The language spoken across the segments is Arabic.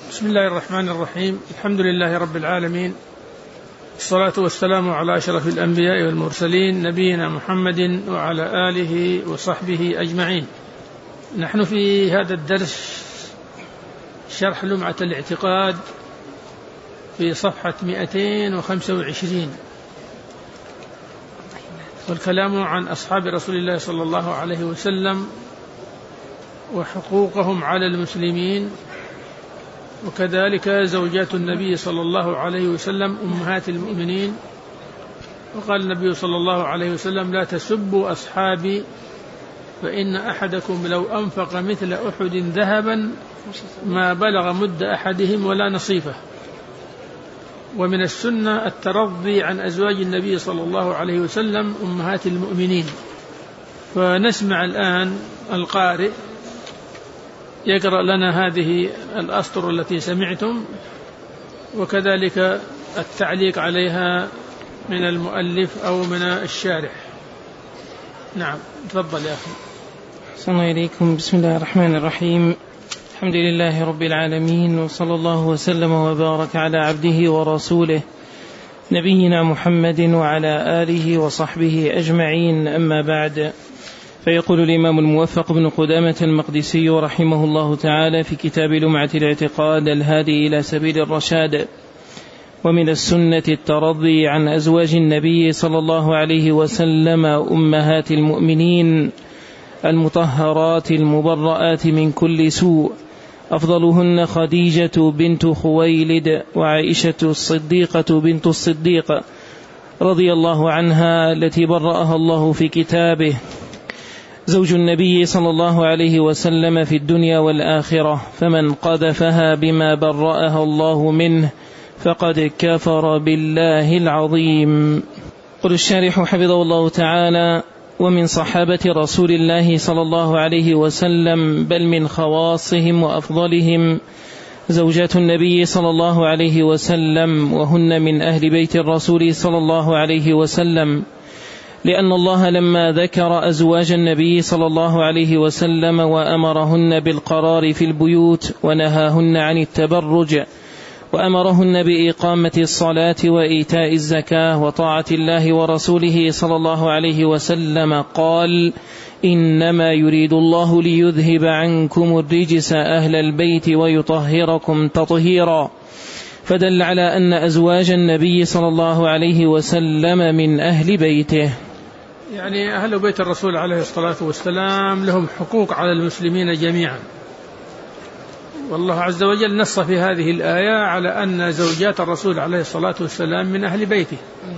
بسم الله الرحمن الرحيم. الحمد لله رب العالمين، الصلاة والسلام على أشرف الأنبياء والمرسلين، نبينا محمد وعلى آله وصحبه أجمعين. نحن في هذا الدرس شرح لمعة الاعتقاد في صفحة 225، والكلام عن أصحاب رسول الله صلى الله عليه وسلم وحقوقهم على المسلمين، وكذلك زوجات النبي صلى الله عليه وسلم أمهات المؤمنين. وقال النبي صلى الله عليه وسلم: لا تسبوا أصحابي فإن أحدكم لو أنفق مثل أحد ذهبا ما بلغ مد أحدهم ولا نصيفه. ومن السنة الترضي عن أزواج النبي صلى الله عليه وسلم أمهات المؤمنين. فنسمع الآن القارئ يقرأ لنا هذه الأسطر التي سمعتم، وكذلك التعليق عليها من المؤلف أو من الشارح. نعم، تفضل يا أخي. السلام عليكم. بسم الله الرحمن الرحيم. الحمد لله رب العالمين، وصلى الله وسلم وبارك على عبده ورسوله نبينا محمد وعلى آله وصحبه أجمعين. أما بعد، فيقول الإمام الموفق بن قدامة المقدسي رحمه الله تعالى في كتاب لمعة الاعتقاد الهادي إلى سبيل الرشاد: ومن السنة الترضي عن أزواج النبي صلى الله عليه وسلم أمهات المؤمنين المطهرات المبرآت من كل سوء، أفضلهن خديجة بنت خويلد وعائشة الصديقة بنت الصديق رضي الله عنها التي برأها الله في كتابه، زوج النبي صلى الله عليه وسلم في الدنيا والآخرة، فمن قذفها بما برأها الله منه فقد كفر بالله العظيم. قل الشارح حفظه الله تعالى: ومن صحابة رسول الله صلى الله عليه وسلم، بل من خواصهم وأفضلهم، زوجات النبي صلى الله عليه وسلم، وهن من أهل بيت الرسول صلى الله عليه وسلم، لأن الله لما ذكر أزواج النبي صلى الله عليه وسلم وأمرهن بالقرار في البيوت ونهاهن عن التبرج وأمرهن بإقامة الصلاة وإيتاء الزكاة وطاعة الله ورسوله صلى الله عليه وسلم، قال: إنما يريد الله ليذهب عنكم الرجس أهل البيت ويطهركم تطهيرا، فدل على أن أزواج النبي صلى الله عليه وسلم من أهل بيته. يعني أهل بيت الرسول عليه الصلاة والسلام لهم حقوق على المسلمين جميعا، والله عز وجل نص في هذه الآية على أن زوجات الرسول عليه الصلاة والسلام من أهل بيته.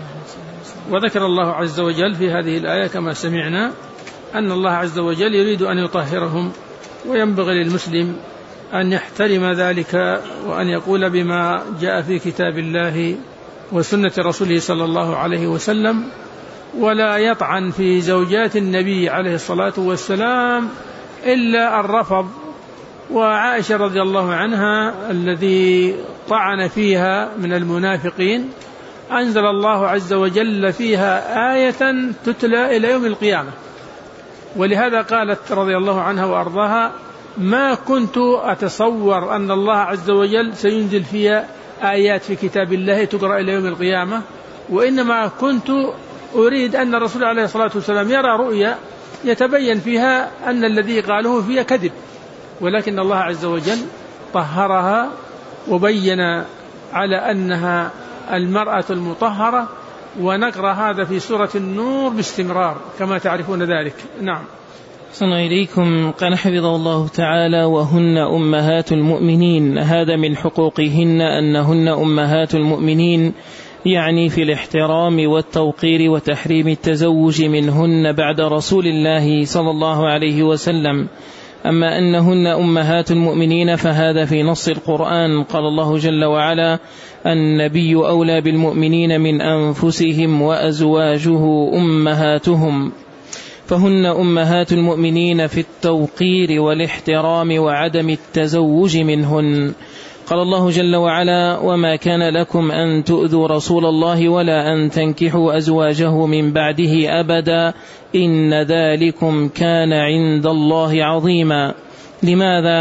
وذكر الله عز وجل في هذه الآية كما سمعنا أن الله عز وجل يريد أن يطهرهم، وينبغي للمسلم أن يحترم ذلك، وأن يقول بما جاء في كتاب الله وسنة رسوله صلى الله عليه وسلم، ولا يطعن في زوجات النبي عليه الصلاة والسلام إلا الرفض. وعائشة رضي الله عنها الذي طعن فيها من المنافقين أنزل الله عز وجل فيها آية تتلى إلى يوم القيامة، ولهذا قالت رضي الله عنها وأرضاها: ما كنت أتصور أن الله عز وجل سينزل فيها آيات في كتاب الله تقرأ إلى يوم القيامة، وإنما كنت أريد أن الرسول عليه الصلاة والسلام يرى رؤيا يتبين فيها أن الذي قاله فيها كذب، ولكن الله عز وجل طهرها وبين على أنها المرأة المطهرة، ونقرأ هذا في سورة النور باستمرار كما تعرفون ذلك. نعم. صلى إليكم. قال حفظه الله تعالى: وهن أمهات المؤمنين. هذا من حقوقهن أنهن أمهات المؤمنين، يعني في الاحترام والتوقير وتحريم التزوج منهن بعد رسول الله صلى الله عليه وسلم. أما أنهن أمهات المؤمنين فهذا في نص القرآن، قال الله جل وعلا: النبي أولى بالمؤمنين من أنفسهم وأزواجه أمهاتهم. فهن أمهات المؤمنين في التوقير والاحترام وعدم التزوج منهن. قال الله جل وعلا: وما كان لكم أن تؤذوا رسول الله ولا أن تنكحوا أزواجه من بعده أبدا إن ذلكم كان عند الله عظيما. لماذا؟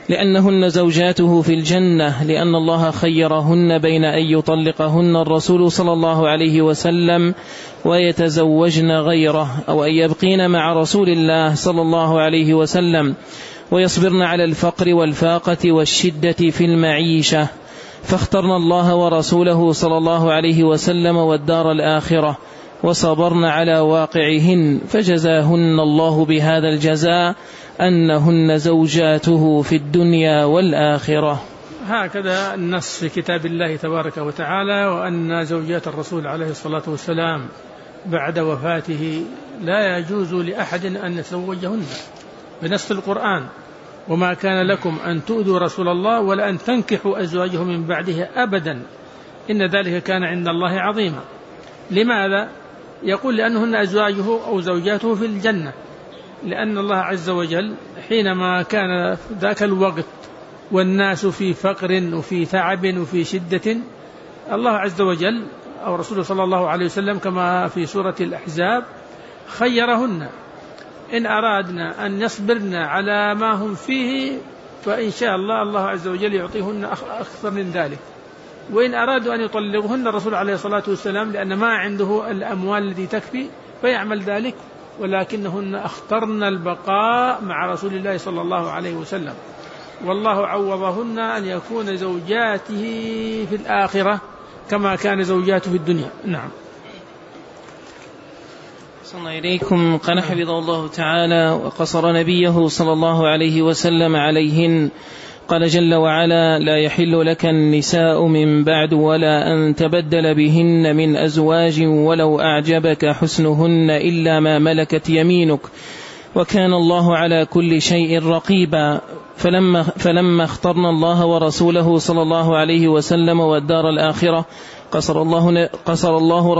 لأنهن زوجاته في الجنة، لأن الله خيرهن بين أن يطلقهن الرسول صلى الله عليه وسلم ويتزوجن غيره، أو أن يبقين مع رسول الله صلى الله عليه وسلم ويصبرن على الفقر والفاقة والشدة في المعيشة، فاخترن الله ورسوله صلى الله عليه وسلم والدار الآخرة وصبرن على واقعهن، فجزاهن الله بهذا الجزاء أنهن زوجاته في الدنيا والآخرة. هكذا النص في كتاب الله تبارك وتعالى، وأن زوجات الرسول عليه الصلاة والسلام بعد وفاته لا يجوز لأحد أن يتزوجهن بنص القرآن: وما كان لكم أن تؤذوا رسول الله ولا أن تنكحوا أزواجه من بعده أبدا إن ذلك كان عند الله عظيما. لماذا؟ يقول لأنهن أزواجه أو زوجاته في الجنة، لأن الله عز وجل حينما كان ذاك الوقت والناس في فقر وفي تعب وفي شدة، الله عز وجل أو رسوله صلى الله عليه وسلم كما في سورة الأحزاب خيرهن: إن أرادنا أن يصبرن على ما هم فيه فإن شاء الله عز وجل يعطيهن أكثر من ذلك، وإن أرادوا أن يطلقهن الرسول عليه الصلاة والسلام لأن ما عنده الأموال التي تكفي فيعمل ذلك، ولكنهن اخترن البقاء مع رسول الله صلى الله عليه وسلم، والله عوضهن أن يكون زوجاته في الآخرة كما كان زوجاته في الدنيا. نعم. صلى إليكم. قال حفظه الله تعالى: وقصر نبيه صلى الله عليه وسلم عليهن. قال جل وعلا: لا يحل لك النساء من بعد ولا أن تبدل بهن من أزواج ولو أعجبك حسنهن إلا ما ملكت يمينك وكان الله على كل شيء رقيبا. فلما اخترنا الله ورسوله صلى الله عليه وسلم والدار الآخرة قصر الله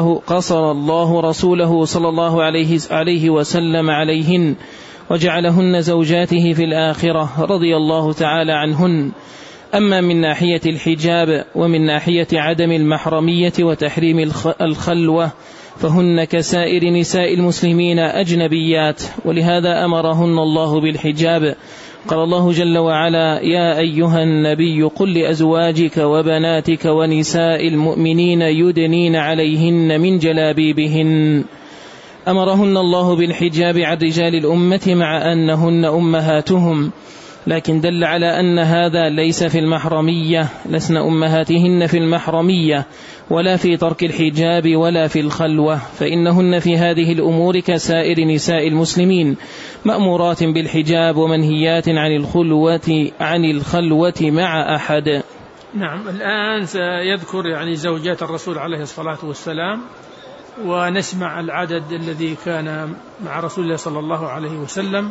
رسوله صلى الله عليه وسلم عليهن وجعلهن زوجاته في الآخرة رضي الله تعالى عنهن. أما من ناحية الحجاب ومن ناحية عدم المحرمية وتحريم الخلوة فهن كسائر نساء المسلمين أجنبيات، ولهذا أمرهن الله بالحجاب. قال الله جل وعلا: يا أيها النبي قل لأزواجك وبناتك ونساء المؤمنين يدنين عليهن من جلابيبهن. أمرهن الله بالحجاب عن رجال الأمة مع أنهن أمهاتهم، لكن دل على أن هذا ليس في المحرمية، لسن أمهاتهن في المحرمية ولا في ترك الحجاب ولا في الخلوة، فإنهن في هذه الأمور كسائر نساء المسلمين مأمورات بالحجاب ومنهيات عن الخلوة مع أحد. نعم. الآن سيذكر زوجات الرسول عليه الصلاة والسلام، ونسمع العدد الذي كان مع رسول الله صلى الله عليه وسلم،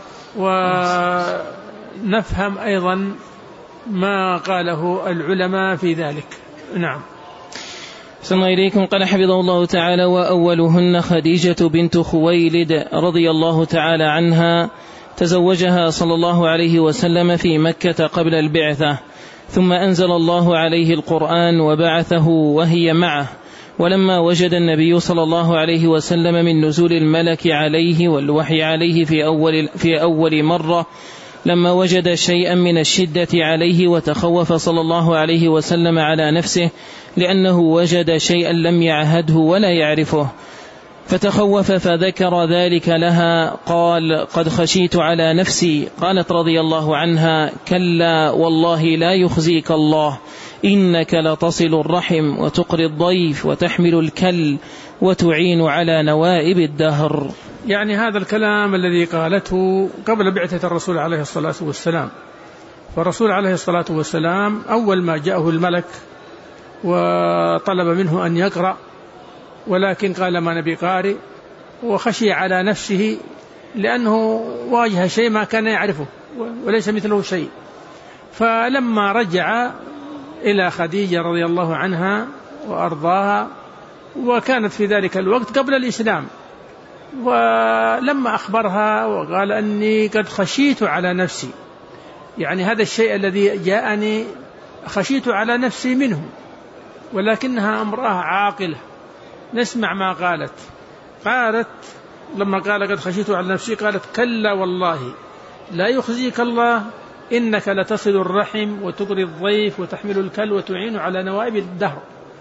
ونفهم أيضا ما قاله العلماء في ذلك. نعم. صلى إليكم. قال حفظه الله تعالى: وأولهن خديجة بنت خويلد رضي الله تعالى عنها، تزوجها صلى الله عليه وسلم في مكة قبل البعثة، ثم أنزل الله عليه القرآن وبعثه وهي معه. ولما وجد النبي صلى الله عليه وسلم من نزول الملك عليه والوحي عليه في أول مرة، لما وجد شيئا من الشدة عليه وتخوف صلى الله عليه وسلم على نفسه، لأنه وجد شيئا لم يعهده ولا يعرفه، فتخوف فذكر ذلك لها. قال: قد خشيت على نفسي. قالت رضي الله عنها: كلا والله لا يخزيك الله، إنك لتصل الرحم وتقري الضيف وتحمل الكل وتعين على نوائب الدهر. هذا الكلام الذي قالته قبل بعثة الرسول عليه الصلاة والسلام. فالرسول عليه الصلاة والسلام أول ما جاءه الملك وطلب منه أن يقرأ، ولكن قال: ما نبي قارئ، وخشي على نفسه لأنه واجه شيء ما كان يعرفه وليس مثله شيء. فلما رجع إلى خديجة رضي الله عنها وأرضاها، وكانت في ذلك الوقت قبل الإسلام، ولما أخبرها وقال: أني قد خشيت على نفسي، هذا الشيء الذي جاءني خشيت على نفسي منه، ولكنها امرأة عاقلة. نسمع ما قالت لما قال: قد خشيت على نفسي، قالت: كلا والله لا يخزيك الله، إنك لتصل الرحم وتقري الضيف وتحمل الكل وتعين على نوائب الدهر،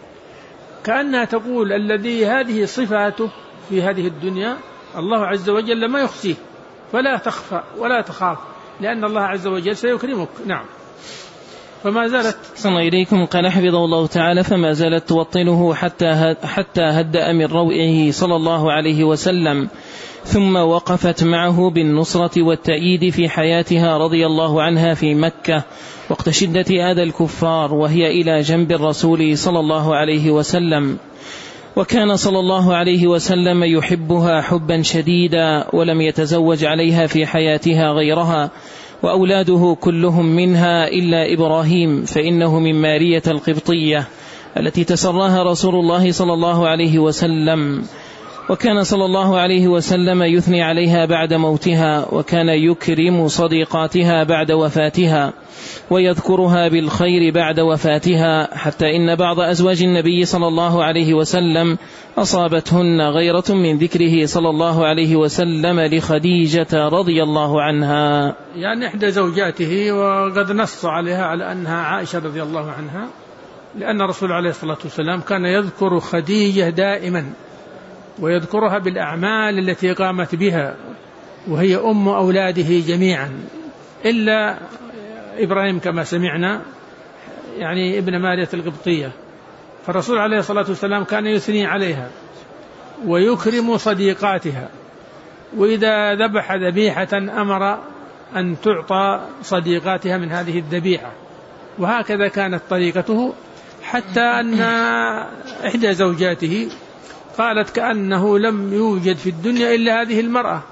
كأنها تقول الذي هذه صفاته في هذه الدنيا الله عز وجل ما يخزيه، فلا تخفى ولا تخاف، لأن الله عز وجل سيكرمك. نعم. فما زالت صلى إليكم قال حفظه الله تعالى فما زالت توطنه حتى هدأ من روعه صلى الله عليه وسلم، ثم وقفت معه بالنصرة والتأييد في حياتها رضي الله عنها في مكة وقت شدة آذى الكفار، وهي إلى جنب الرسول صلى الله عليه وسلم. وكان صلى الله عليه وسلم يحبها حبا شديدا، ولم يتزوج عليها في حياتها غيرها، وأولاده كلهم منها إلا إبراهيم فإنه من مارية القبطية التي تسراها رسول الله صلى الله عليه وسلم. وكان صلى الله عليه وسلم يثني عليها بعد موتها، وكان يكرم صديقاتها بعد وفاتها ويذكرها بالخير بعد وفاتها، حتى إن بعض أزواج النبي صلى الله عليه وسلم أصابتهن غيرة من ذكره صلى الله عليه وسلم لخديجة رضي الله عنها، يعني إحدى زوجاته، وقد نص عليها على أنها عائشة رضي الله عنها، لأن الرسول عليه الصلاة والسلام كان يذكر خديجة دائما ويذكرها بالأعمال التي قامت بها، وهي أم أولاده جميعا إلا إبراهيم كما سمعنا، يعني ابن مارية القبطية. فالرسول عليه الصلاة والسلام كان يثني عليها ويكرم صديقاتها، وإذا ذبح ذبيحة أمر أن تعطى صديقاتها من هذه الذبيحة، وهكذا كانت طريقته، حتى أن إحدى زوجاته قالت كأنه لم يوجد في الدنيا إلا هذه المرأة.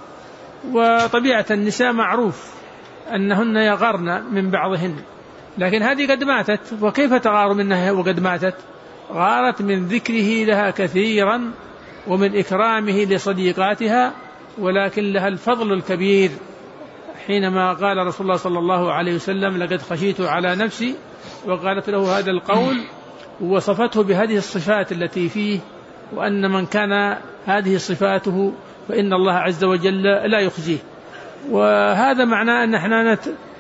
وطبيعة النساء معروف أنهن يغرن من بعضهن، لكن هذه قد ماتت، وكيف تغار منها وقد ماتت؟ غارت من ذكره لها كثيرا ومن إكرامه لصديقاتها، ولكن لها الفضل الكبير حينما قال رسول الله صلى الله عليه وسلم لقد خشيت على نفسي، وقالت له هذا القول ووصفته بهذه الصفات التي فيه، وأن من كان هذه صفاته فإن الله عز وجل لا يخزيه. وهذا معناه أن احنا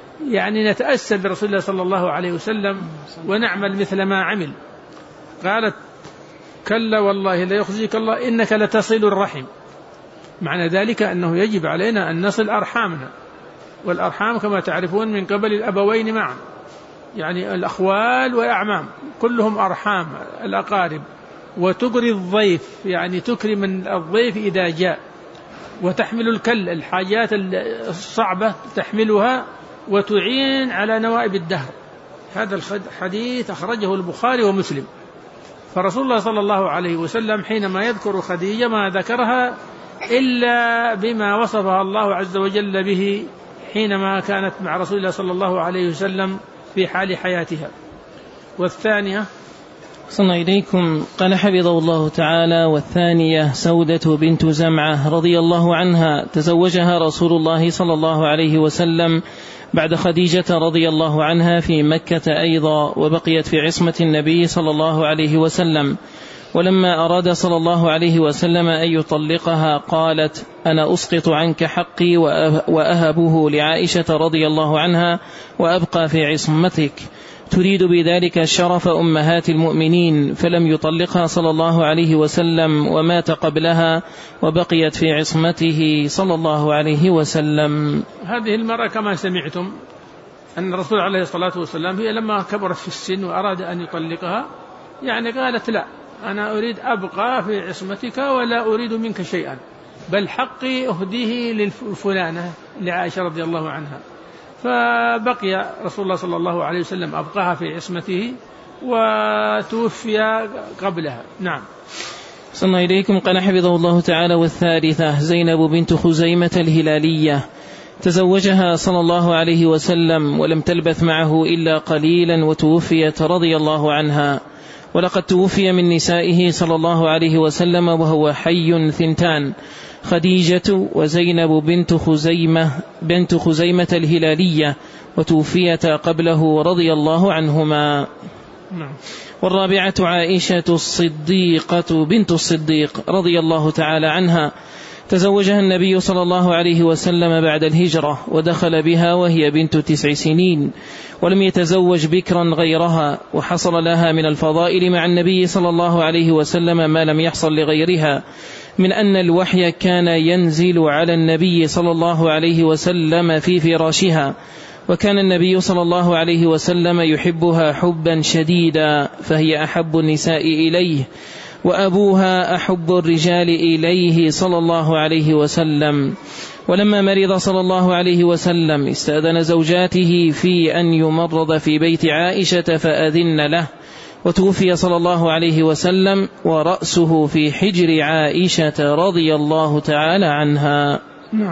نتأسى برسول الله صلى الله عليه وسلم ونعمل مثل ما عمل. قالت كلا والله لا يخزيك الله إنك لتصل الرحم، معنى ذلك أنه يجب علينا أن نصل أرحامنا، والأرحام كما تعرفون من قبل الأبوين معا، يعني الأخوال والأعمام كلهم أرحام الأقارب. وتقري الضيف، يعني تكرم الضيف إذا جاء، وتحمل الكل الحاجات الصعبة تحملها، وتعين على نوائب الدهر. هذا الحديث أخرجه البخاري ومسلم. فرسول الله صلى الله عليه وسلم حينما يذكر خديجة ما ذكرها إلا بما وصفها الله عز وجل به حينما كانت مع رسول الله صلى الله عليه وسلم في حال حياتها. والثانية صلى إليكم قال حفظه الله تعالى والثانية سودة بنت زمعة رضي الله عنها، تزوجها رسول الله صلى الله عليه وسلم بعد خديجة رضي الله عنها في مكة أيضا، وبقيت في عصمة النبي صلى الله عليه وسلم. ولما أراد صلى الله عليه وسلم أن يطلقها قالت أنا أسقط عنك حقي وأهبه لعائشة رضي الله عنها وأبقى في عصمتك، تريد بذلك شرف أمهات المؤمنين، فلم يطلقها صلى الله عليه وسلم ومات قبلها، وبقيت في عصمته صلى الله عليه وسلم. هذه المرأة كما سمعتم أن الرسول عليه الصلاة والسلام هي لما كبرت في السن وأراد أن يطلقها، يعني قالت لا، أنا أريد أبقى في عصمتك ولا أريد منك شيئا، بل حقي أهديه للفلانة لعائشة رضي الله عنها. فبقي رسول الله صلى الله عليه وسلم أبقاها في عصمته وتوفي قبلها. نعم. صلى إليكم قال حفظه الله تعالى والثالثة زينب بنت خزيمة الهلالية، تزوجها صلى الله عليه وسلم ولم تلبث معه إلا قليلا وتوفيت رضي الله عنها. ولقد توفي من نسائه صلى الله عليه وسلم وهو حي ثنتان، خديجة وزينب بنت خزيمة الهلالية، وتوفيتا قبله رضي الله عنهما. والرابعة عائشة الصديقة بنت الصديق رضي الله تعالى عنها، تزوجها النبي صلى الله عليه وسلم بعد الهجرة، ودخل بها وهي بنت 9 سنين، ولم يتزوج بكرا غيرها، وحصل لها من الفضائل مع النبي صلى الله عليه وسلم ما لم يحصل لغيرها، من أن الوحي كان ينزل على النبي صلى الله عليه وسلم في فراشها، وكان النبي صلى الله عليه وسلم يحبها حبا شديدا، فهي أحب النساء إليه، وأبوها أحب الرجال إليه صلى الله عليه وسلم. ولما مرض صلى الله عليه وسلم استأذن زوجاته في أن يمرض في بيت عائشة فأذن له، وتوفي صلى الله عليه وسلم ورأسه في حجر عائشة رضي الله تعالى عنها.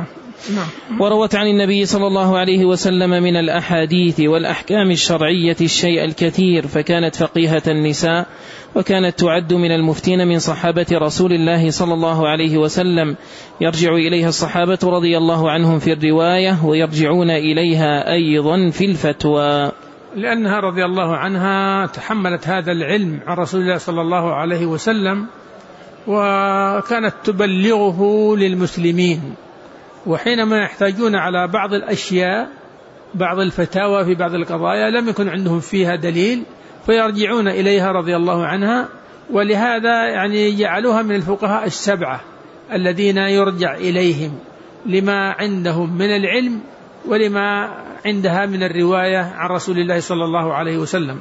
وروت عن النبي صلى الله عليه وسلم من الأحاديث والأحكام الشرعية الشيء الكثير، فكانت فقيهة النساء، وكانت تعد من المفتين من صحابة رسول الله صلى الله عليه وسلم، يرجع إليها الصحابة رضي الله عنهم في الرواية، ويرجعون إليها أيضا في الفتوى، لأنها رضي الله عنها تحملت هذا العلم عن رسول الله صلى الله عليه وسلم، وكانت تبلغه للمسلمين، وحينما يحتاجون على بعض الأشياء، بعض الفتاوى في بعض القضايا لم يكن عندهم فيها دليل، فيرجعون إليها رضي الله عنها. ولهذا يعني جعلوها من الفقهاء السبعة الذين يرجع إليهم لما عندهم من العلم ولما عندها من الرواية عن رسول الله صلى الله عليه وسلم.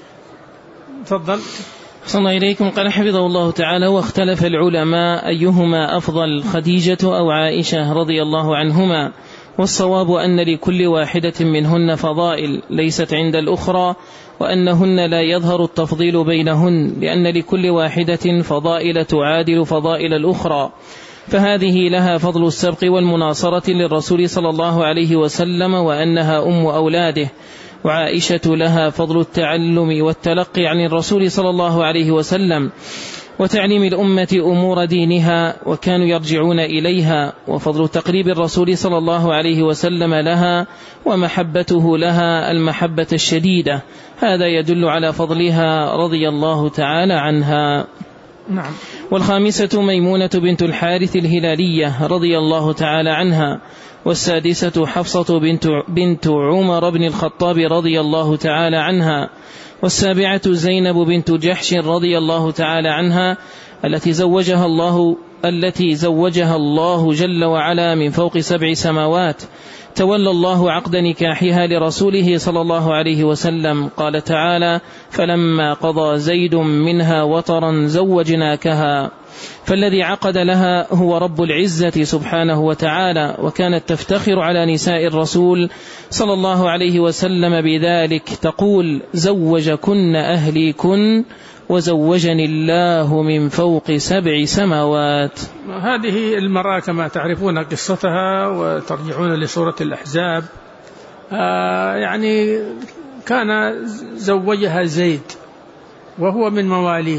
تفضل. صلى إليكم. قال حفظه الله تعالى: واختلف العلماء أيهما أفضل، خديجة أو عائشة رضي الله عنهما، والصواب أن لكل واحدة منهن فضائل ليست عند الأخرى، وأنهن لا يظهر التفضيل بينهن، لأن لكل واحدة فضائل تعادل فضائل الأخرى، فهذه لها فضل السبق والمناصرة للرسول صلى الله عليه وسلم، وأنها أم أولاده، وعائشة لها فضل التعلم والتلقي عن الرسول صلى الله عليه وسلم وتعليم الأمة أمور دينها، وكانوا يرجعون إليها، وفضل تقريب الرسول صلى الله عليه وسلم لها ومحبته لها المحبة الشديدة، هذا يدل على فضلها رضي الله تعالى عنها. نعم. والخامسة ميمونة بنت الحارث الهلالية رضي الله تعالى عنها. والسادسة حفصة بنت عمر بن الخطاب رضي الله تعالى عنها. والسابعة زينب بنت جحش رضي الله تعالى عنها، التي زوجها الله جل وعلا من فوق 7 سماوات، تولى الله عقد نكاحها لرسوله صلى الله عليه وسلم، قال تعالى: فلما قضى زيد منها وطرا زوجناكها، فالذي عقد لها هو رب العزة سبحانه وتعالى، وكانت تفتخر على نساء الرسول صلى الله عليه وسلم بذلك، تقول: زوجكن أهليكن وزوجني الله من فوق 7 سماوات. هذه المرأة كما تعرفون قصتها وترجعون لسورة الأحزاب، يعني كان زوجها زيد وهو من مواليه،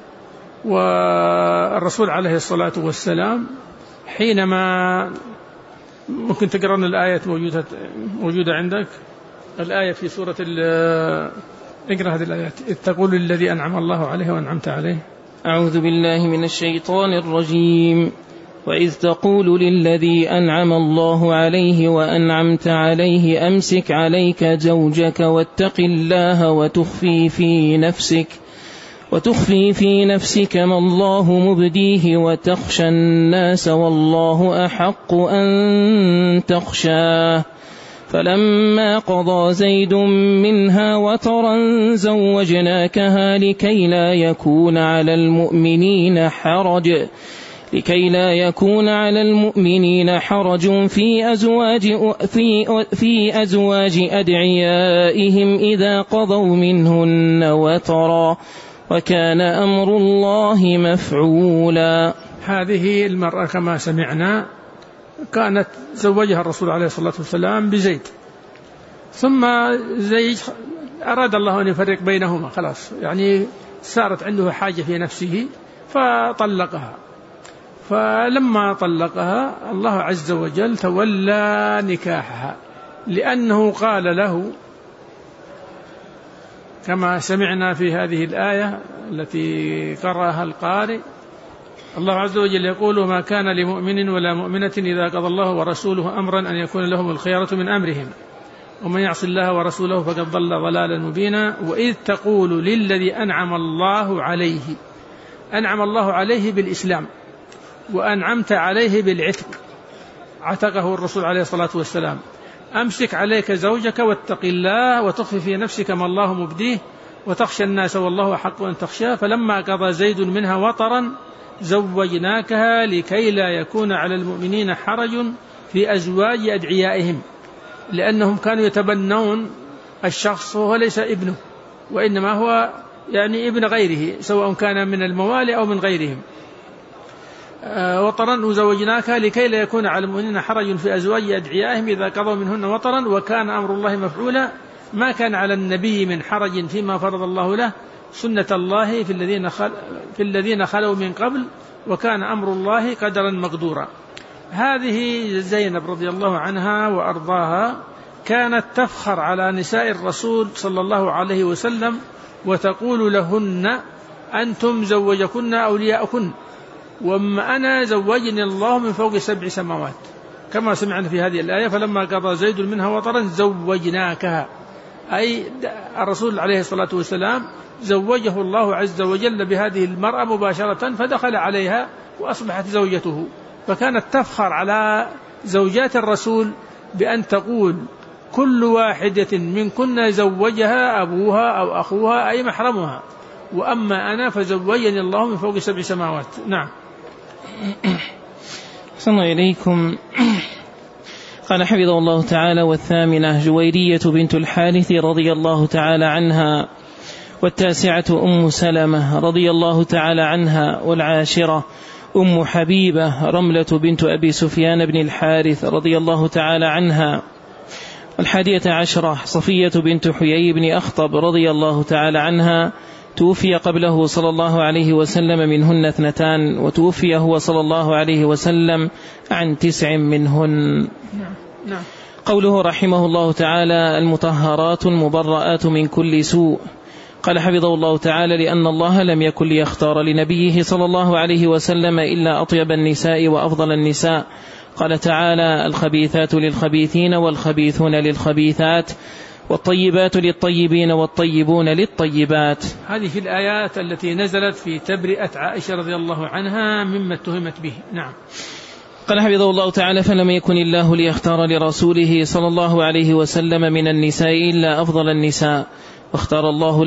والرسول عليه الصلاة والسلام حينما ممكن تقرأن الآية موجودة عندك، الآية في سورة اقرأ هذه الآيات: إذ تقول الذي أنعم الله عليه وأنعمت عليه. أعوذ بالله من الشيطان الرجيم. وإذ تقول للذي أنعم الله عليه وأنعمت عليه أمسك عليك زوجك واتق الله وتخفي في نفسك ما الله مبديه وتخشى الناس والله أحق أن تخشاه، فلما قضى زيد منها وطرا زوجناكها لكي لا يكون على المؤمنين حرج في أزواج أدعيائهم إذا قضوا منهن وطرا، وكان أمر الله مفعولا. هذه المرأة كما سمعنا كانت زوجها الرسول عليه الصلاة والسلام بزيد، ثم زيد أراد الله أن يفرق بينهما، خلاص يعني صارت عنده حاجة في نفسه فطلقها. فلما طلقها الله عز وجل تولى نكاحها، لأنه قال له كما سمعنا في هذه الآية التي قرأها القارئ: الله عز وجل يقول: ما كان لمؤمن ولا مؤمنة إذا قضى الله ورسوله أمرا أن يكون لهم الخيرة من أمرهم ومن يعص الله ورسوله فقد ضل ضلالا مبينا. وإذ تقول للذي أنعم الله عليه بالإسلام وأنعمت عليه بالعتق، عتقه الرسول عليه الصلاة والسلام: أمسك عليك زوجك واتق الله وتخفي في نفسك ما الله مبديه وتخشى الناس والله أحق أن تخشاه، فلما قضى زيد منها وطرا زوجناكها لكي لا يكون على المؤمنين حرج في أزواج أدعيائهم، لأنهم كانوا يتبنون الشخص وهو ليس ابنه، وإنما هو يعني ابن غيره سواء كان من الموالي أو من غيرهم. وطرا وزوجناكها لكي لا يكون على المؤمنين حرج في أزواج أدعيائهم إذا قضوا منهن وطرا وكان أمر الله مفعولا. ما كان على النبي من حرج فيما فرض الله له، سنة الله في الذين خلوا من قبل، وكان أمر الله قدرا مقدورا. هذه زينب رضي الله عنها وأرضاها كانت تفخر على نساء الرسول صلى الله عليه وسلم وتقول لهن: أنتم زوجكن أولياءكن، وأما أنا زوجني الله من فوق 7 سماوات، كما سمعنا في هذه الآية: فلما قضى زيد منها وطرا زوجناكها، أي الرسول عليه الصلاة والسلام زوجه الله عز وجل بهذه المرأة مباشرة، فدخل عليها وأصبحت زوجته. فكانت تفخر على زوجات الرسول بأن تقول: كل واحدة منكن زوجها أبوها أو أخوها أي محرمها، وأما أنا فزوجني الله من فوق 7 سماوات. نعم. أحسن إليكم. قال حفظه الله تعالى: والثامنة جويرية بنت الحارث رضي الله تعالى عنها، والتاسعة أم سلمة رضي الله تعالى عنها، والعاشرة أم حبيبة رملة بنت أبي سفيان بن الحارث رضي الله تعالى عنها، والحادية عشرة صفية بنت حيي بن أخطب رضي الله تعالى عنها، توفي قبله صلى الله عليه وسلم منهن 2، وتوفي هو صلى الله عليه وسلم عن 9 منهن. نعم. قوله رحمه الله تعالى: المطهرات المبرآت من كل سوء. قال حفظه الله تعالى: لأن الله لم يكن ليختار لنبيه صلى الله عليه وسلم إلا أطيب النساء وأفضل النساء. قال تعالى: الخبيثات للخبيثين والخبيثون للخبيثات والطيبات للطيبين والطيبون للطيبات. هذه في الآيات التي نزلت في تبرئة عائشة رضي الله عنها مما اتهمت به. نعم. قال حفظه الله تعالى: فلم يكن الله ليختار لرسوله صلى الله عليه وسلم من النساء إلا أفضل النساء، واختيار الله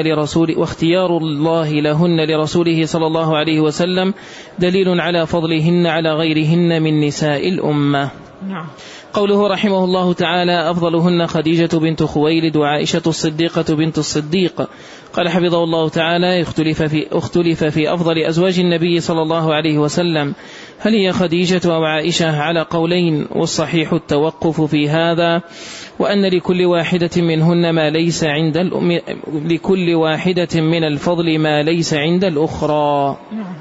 لهن لرسوله صلى الله عليه وسلم دليل على فضلهن على غيرهن من نساء الأمة. نعم. قوله رحمه الله تعالى: أفضلهن خديجة بنت خويلد وعائشة الصديقة بنت الصديق. قال حفظه الله تعالى: اختلف في أفضل أزواج النبي صلى الله عليه وسلم، هل هي خديجة أو عائشة؟ على قولين، والصحيح التوقف في هذا، وأن لكل واحدة منهن ما ليس عند لكل واحدة من الفضل ما ليس عند الأخرى.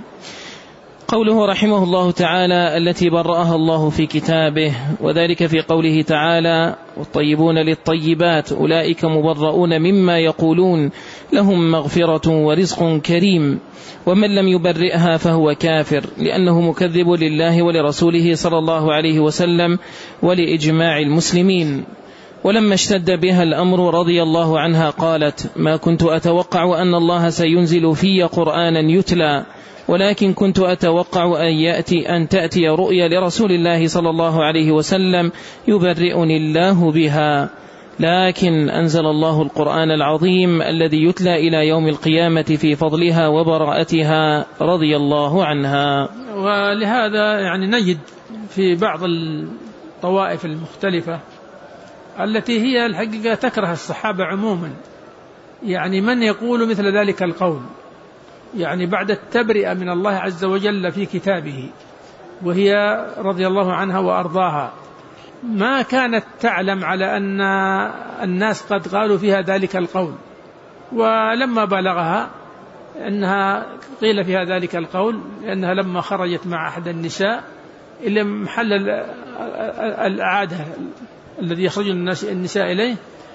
قوله رحمه الله تعالى: التي برأها الله في كتابه، وذلك في قوله تعالى: والطيبون للطيبات أولئك مبرؤون مما يقولون لهم مغفرة ورزق كريم. ومن لم يبرئها فهو كافر، لأنه مكذب لله ولرسوله صلى الله عليه وسلم ولإجماع المسلمين. ولما اشتد بها الأمر رضي الله عنها قالت: ما كنت أتوقع أن الله سينزل في قرآنا يتلى، ولكن كنت أتوقع أن تأتي رؤيا لرسول الله صلى الله عليه وسلم يبرئني الله بها، لكن أنزل الله القرآن العظيم الذي يتلى إلى يوم القيامة في فضلها وبراءتها رضي الله عنها. ولهذا يعني نجد في بعض الطوائف المختلفة التي هي الحقيقة تكره الصحابة عموما، يعني من يقول مثل ذلك القول، يعني بعد التبرئة من الله عز وجل في كتابه، وهي رضي الله عنها وأرضاها ما كانت تعلم على أن الناس قد قالوا فيها ذلك القول، ولما بلغها أنها قيل فيها ذلك القول، لأنها لما خرجت مع أحد النساء إلى محل العادة الذي يخرج النساء إليه،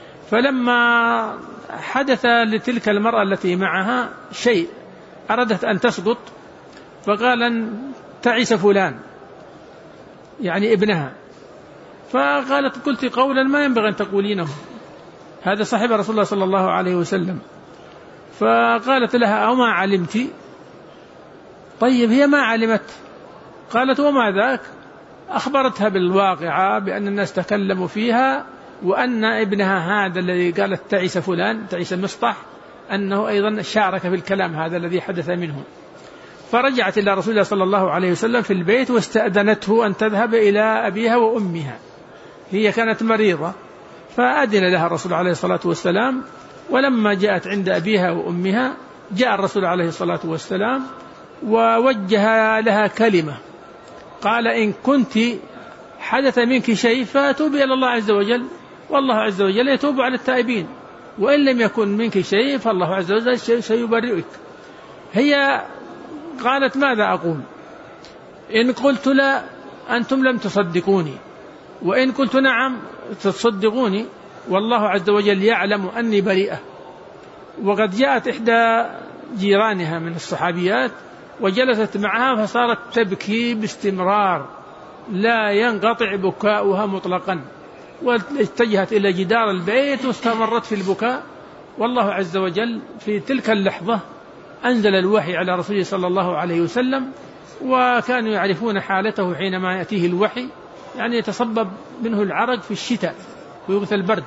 فلما حدث لتلك المرأة التي معها شيء أردت أن تسقط، فقال تعس فلان يعني ابنها، فقالت قلت قولا ما ينبغي أن تقولينه، هذا صاحب رسول الله صلى الله عليه وسلم. فقالت لها أو ما علمت؟ طيب هي ما علمت. قالت وما ذاك؟ أخبرتها بالواقعة بأن الناس تكلموا فيها، وأن ابنها هذا الذي قالت تعس فلان تعس مصطح أنه أيضا شارك في الكلام هذا الذي حدث منه. فرجعت إلى رسول الله صلى الله عليه وسلم في البيت واستأذنته أن تذهب إلى أبيها وأمها، هي كانت مريضة، فأذن لها الرسول عليه الصلاة والسلام. ولما جاءت عند أبيها وأمها جاء الرسول عليه الصلاة والسلام ووجه لها كلمة، قال إن كنت حدث منك شيء فتوبي إلى الله عز وجل، والله عز وجل يتوب على التائبين، وإن لم يكن منك شيء فالله عز وجل سيبرئك. هي قالت ماذا أقول؟ إن قلت لا أنتم لم تصدقوني، وإن قلت نعم تصدقوني، والله عز وجل يعلم أني بريئة. وقد جاءت إحدى جيرانها من الصحابيات وجلست معها فصارت تبكي باستمرار لا ينقطع بكاؤها مطلقا، واتجهت إلى جدار البيت واستمرت في البكاء. والله عز وجل في تلك اللحظة أنزل الوحي على رسوله صلى الله عليه وسلم، وكانوا يعرفون حالته حينما يأتيه الوحي، يعني يتصبب منه العرق في الشتاء ويغث البرد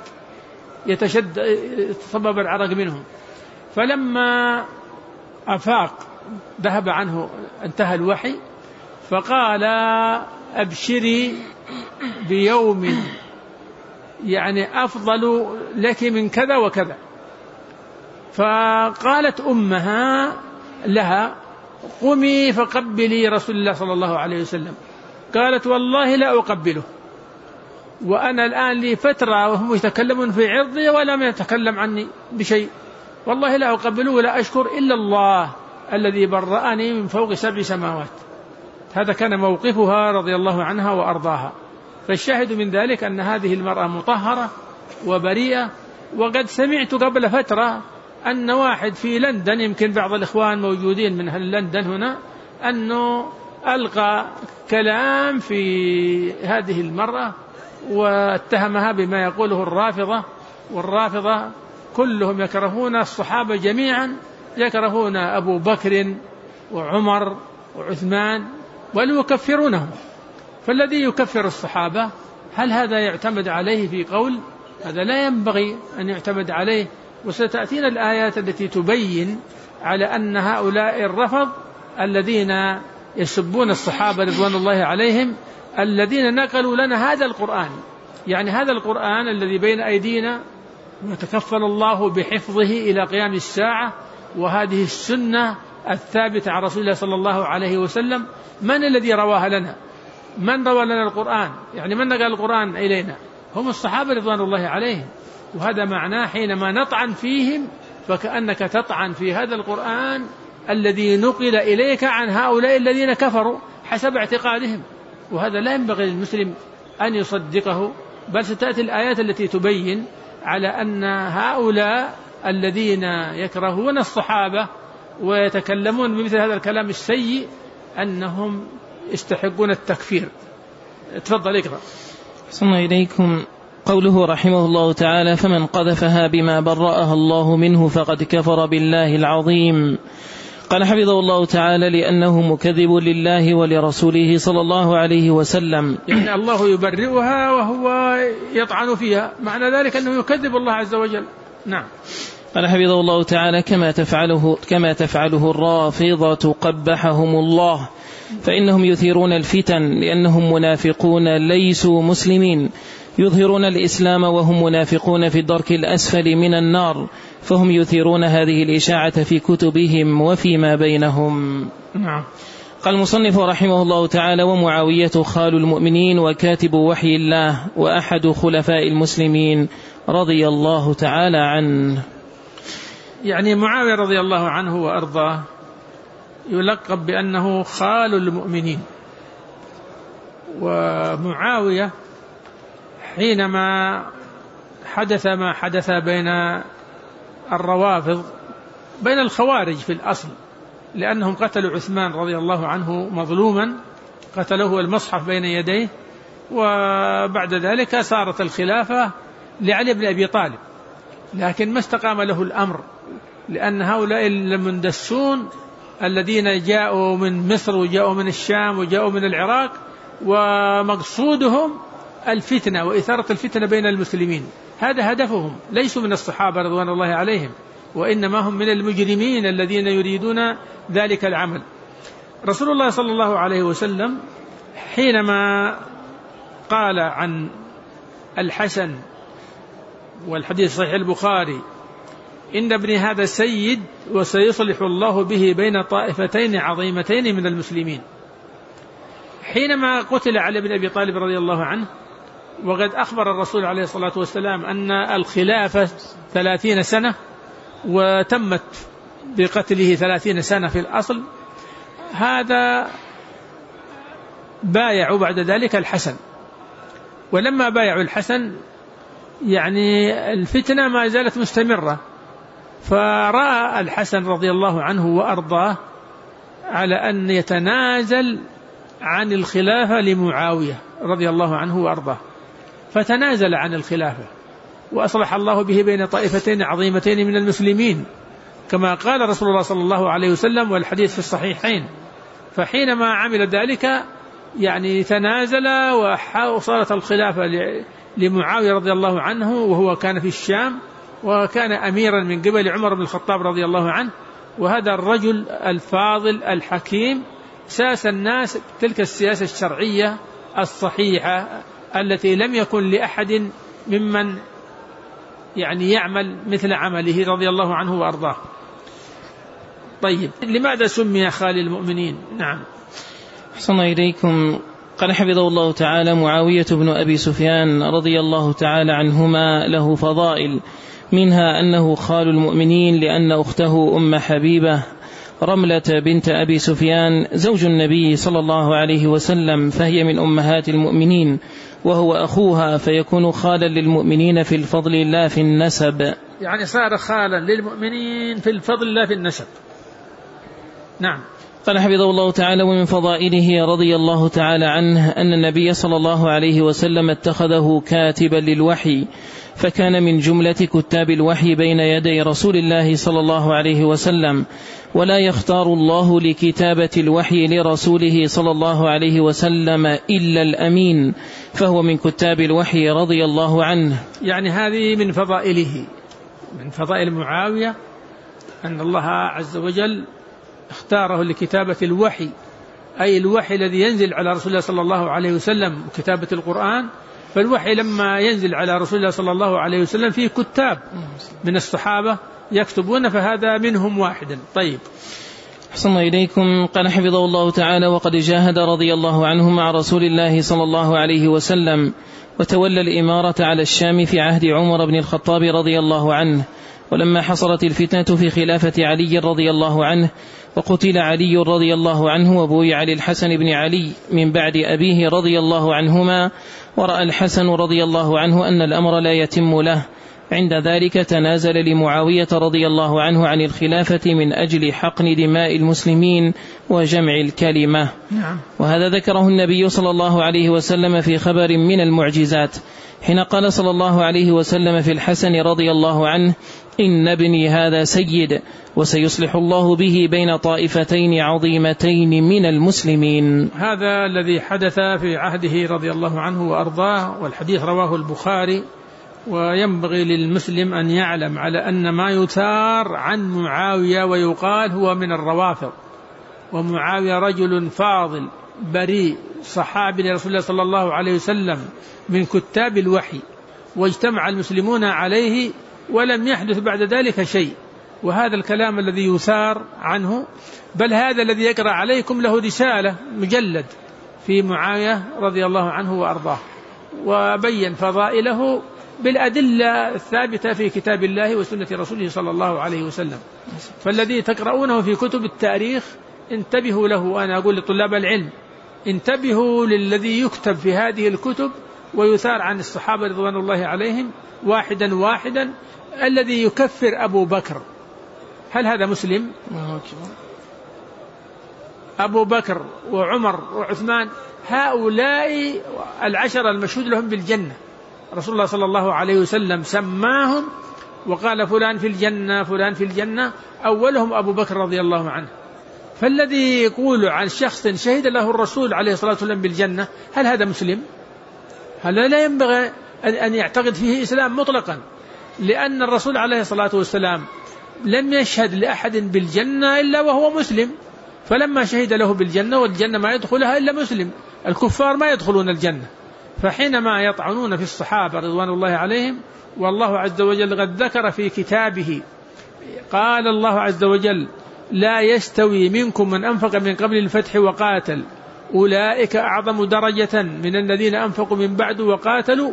يتصبب العرق منه. فلما أفاق ذهب عنه انتهى الوحي، فقال أبشري بيوم يعني أفضل لك من كذا وكذا. فقالت أمها لها قمي فقبلي رسول الله صلى الله عليه وسلم. قالت والله لا أقبله، وأنا الآن لي فترة وهم يتكلمون في عرضي ولم يتكلم عني بشيء، والله لا أقبله ولا أشكر إلا الله الذي برأني من فوق 7 سماوات. هذا كان موقفها رضي الله عنها وأرضاها. فالشاهد من ذلك أن هذه المرأة مطهرة وبريئة. وقد سمعت قبل فترة أن واحد في لندن، يمكن بعض الإخوان موجودين من أهل لندن هنا، أنه ألقى كلام في هذه المرأة واتهمها بما يقوله الرافضة، والرافضة كلهم يكرهون الصحابة جميعا، يكرهون أبو بكر وعمر وعثمان ولو يكفرونهم. فالذي يكفر الصحابة هل هذا يعتمد عليه في قول؟ هذا لا ينبغي أن يعتمد عليه. وستأتينا الآيات التي تبين على أن هؤلاء الرفض الذين يسبون الصحابة رضوان الله عليهم الذين نقلوا لنا هذا القرآن، يعني هذا القرآن الذي بين أيدينا وتكفل الله بحفظه إلى قيام الساعة، وهذه السنة الثابتة عن رسول الله صلى الله عليه وسلم، من الذي رواها لنا؟ من روى لنا القرآن؟ يعني من نقل القرآن إلينا؟ هم الصحابة رضوان الله عليهم. وهذا معناه حينما نطعن فيهم فكأنك تطعن في هذا القرآن الذي نقل إليك عن هؤلاء الذين كفروا حسب اعتقادهم، وهذا لا ينبغي للمسلم أن يصدقه. بل ستأتي الآيات التي تبين على أن هؤلاء الذين يكرهون الصحابة ويتكلمون بمثل هذا الكلام السيء أنهم يستحقون التكفير. تفضل اقرأ. صلى إليكم. قوله رحمه الله تعالى فمن قذفها بما برأها الله منه فقد كفر بالله العظيم. قال حفظه الله تعالى لأنه مكذب لله ولرسوله صلى الله عليه وسلم، يعني الله يبرئها وهو يطعن فيها، معنى ذلك أنه يكذب الله عز وجل. نعم. قال حفظه الله تعالى كما تفعله الرافضة قبحهم الله، فإنهم يثيرون الفتن لأنهم منافقون ليسوا مسلمين، يظهرون الإسلام وهم منافقون في الدرك الأسفل من النار، فهم يثيرون هذه الإشاعة في كتبهم وفيما بينهم. نعم. قال المصنف رحمه الله تعالى ومعاوية خال المؤمنين وكاتب وحي الله وأحد خلفاء المسلمين رضي الله تعالى عنه. يعني معاوية رضي الله عنه وأرضاه يلقب بأنه خال المؤمنين. ومعاوية حينما حدث ما حدث بين الروافض، بين الخوارج في الأصل، لأنهم قتلوا عثمان رضي الله عنه مظلوما، قتلوه المصحف بين يديه، وبعد ذلك صارت الخلافة لعلي بن أبي طالب، لكن ما استقام له الأمر، لأن هؤلاء المندسون الذين جاءوا من مصر وجاءوا من الشام وجاءوا من العراق، ومقصودهم الفتنة وإثارة الفتنة بين المسلمين، هذا هدفهم، ليسوا من الصحابة رضوان الله عليهم، وإنما هم من المجرمين الذين يريدون ذلك العمل. رسول الله صلى الله عليه وسلم حينما قال عن الحسن، والحديث صحيح البخاري: إن ابني هذا سيد وسيصلح الله به بين طائفتين عظيمتين من المسلمين. حينما قتل علي بن أبي طالب رضي الله عنه، وقد أخبر الرسول عليه الصلاة والسلام أن الخلافة 30 سنة وتمت بقتله 30 سنة في الأصل، هذا بايعوا بعد ذلك الحسن، ولما بايعوا الحسن يعني الفتنة ما زالت مستمرة، فرأى الحسن رضي الله عنه وأرضاه على أن يتنازل عن الخلافة لمعاوية رضي الله عنه وأرضاه، فتنازل عن الخلافة، وأصلح الله به بين طائفتين عظيمتين من المسلمين، كما قال رسول الله صلى الله عليه وسلم، والحديث في الصحيحين. فحينما عمل ذلك يعني تنازل، وصارت الخلافة لمعاوية رضي الله عنه، وهو كان في الشام، وكان أميرا من قبل عمر بن الخطاب رضي الله عنه. وهذا الرجل الفاضل الحكيم ساس الناس تلك السياسة الشرعية الصحيحة التي لم يكن لأحد ممن يعني يعمل مثل عمله رضي الله عنه وأرضاه. طيب، لماذا سمي خالي المؤمنين؟ نعم. أحسن إليكم. قال حفظه الله تعالى: معاوية بن أبي سفيان رضي الله تعالى عنهما له فضائل، منها أنه خال المؤمنين لأن أخته أم حبيبة رملة بنت أبي سفيان زوج النبي صلى الله عليه وسلم، فهي من أمهات المؤمنين، وهو أخوها، فيكون خالا للمؤمنين في الفضل لا في النسب. يعني صار خالا للمؤمنين في الفضل لا في النسب. نعم. قال حفظه الله تعالى: ومن فضائله رضي الله تعالى عنه أن النبي صلى الله عليه وسلم اتخذه كاتبا للوحي، فكان من جملة كتاب الوحي بين يدي رسول الله صلى الله عليه وسلم، ولا يختار الله لكتابة الوحي لرسوله صلى الله عليه وسلم إلا الأمين، فهو من كتاب الوحي رضي الله عنه. يعني هذه من فضائله، من فضائل معاوية أن الله عز وجل اختاره لكتابة الوحي، أي الوحي الذي ينزل على رسول الله صلى الله عليه وسلم، وكتابة القرآن. فالوحي لما ينزل على رسول الله صلى الله عليه وسلم فيه كتاب من الصحابة يكتبون، فهذا منهم واحدا. طيب. أحسن إليكم. قال حفظه الله تعالى: وقد جاهد رضي الله عنه مع رسول الله صلى الله عليه وسلم، وتولى الإمارة على الشام في عهد عمر بن الخطاب رضي الله عنه، ولما حصلت الفتنة في خلافة علي رضي الله عنه، وقتل علي رضي الله عنه، وبويع للحسن بن علي من بعد أبيه رضي الله عنهما، ورأى الحسن رضي الله عنه أن الأمر لا يتم له، عند ذلك تنازل لمعاوية رضي الله عنه عن الخلافة من أجل حقن دماء المسلمين وجمع الكلمة. وهذا ذكره النبي صلى الله عليه وسلم في خبر من المعجزات، حين قال صلى الله عليه وسلم في الحسن رضي الله عنه: إن ابني هذا سيد وسيصلح الله به بين طائفتين عظيمتين من المسلمين. هذا الذي حدث في عهده رضي الله عنه وأرضاه، والحديث رواه البخاري. وينبغي للمسلم أن يعلم على أن ما يثار عن معاوية ويقال هو من الروافض، ومعاوية رجل فاضل بريء صحابي لرسول الله صلى الله عليه وسلم من كتاب الوحي، واجتمع المسلمون عليه ولم يحدث بعد ذلك شيء. وهذا الكلام الذي يثار عنه، بل هذا الذي يقرأ عليكم له رسالة مجلد في معاوية رضي الله عنه وأرضاه، وبين فضائله بالأدلة الثابتة في كتاب الله وسنة رسوله صلى الله عليه وسلم. فالذي تقرؤونه في كتب التاريخ انتبهوا له. أنا أقول لطلاب العلم انتبهوا للذي يكتب في هذه الكتب ويثار عن الصحابة رضوان الله عليهم واحدا أبو بكر وعمر وعثمان، هؤلاء العشرة المشهود لهم بالجنة، رسول الله صلى الله عليه وسلم سماهم وقال فلان في الجنة فلان في الجنة، أولهم أبو بكر رضي الله عنه. فالذي يقول عن شخص شهد له الرسول عليه الصلاة والسلام بالجنة، هل هذا مسلم؟ هذا لا ينبغي أن يعتقد فيه إسلام مطلقا، لأن الرسول عليه الصلاة والسلام لم يشهد لأحد بالجنة إلا وهو مسلم، فلما شهد له بالجنة، والجنة ما يدخلها إلا مسلم، الكفار ما يدخلون الجنة. فحينما يطعنون في الصحابة رضوان الله عليهم، والله عز وجل قد ذكر في كتابه، قال الله عز وجل: لا يستوي منكم من أنفق من قبل الفتح وقاتل أولئك أعظم درجة من الذين أنفقوا من بعد وقاتلوا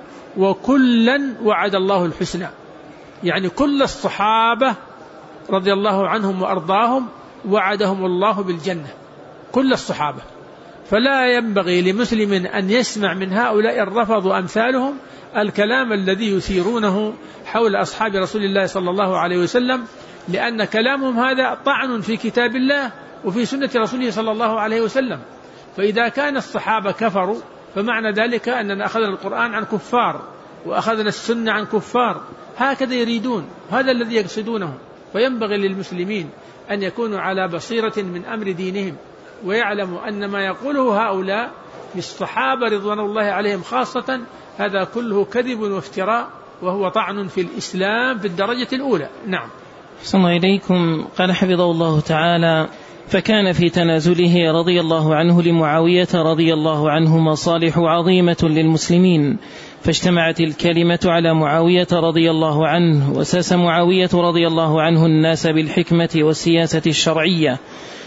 وكلا وعد الله الحسنى. يعني كل الصحابة رضي الله عنهم وأرضاهم وعدهم الله بالجنة، كل الصحابة. فلا ينبغي لمسلم أن يسمع من هؤلاء الرفض وأمثالهم الكلام الذي يثيرونه حول أصحاب رسول الله صلى الله عليه وسلم، لأن كلامهم هذا طعن في كتاب الله وفي سنة رسوله صلى الله عليه وسلم. فإذا كان الصحابة كفروا، فمعنى ذلك أننا أخذنا القرآن عن كفار وأخذنا السنة عن كفار، هكذا يريدون، هذا الذي يقصدونه. فينبغي للمسلمين أن يكونوا على بصيرة من أمر دينهم، ويعلموا أن ما يقوله هؤلاء بالصحابة رضوان الله عليهم خاصة هذا كله كذب وافتراء، وهو طعن في الإسلام في الدرجة الأولى. نعم. صلى الله إليكم. قال حفظه الله تعالى: فكان في تنازله رضي الله عنه لمعاوية رضي الله عنه مصالح عظيمة للمسلمين، فاجتمعت الكلمة على معاوية رضي الله عنه، وساس معاوية رضي الله عنه الناس بالحكمة والسياسة الشرعية،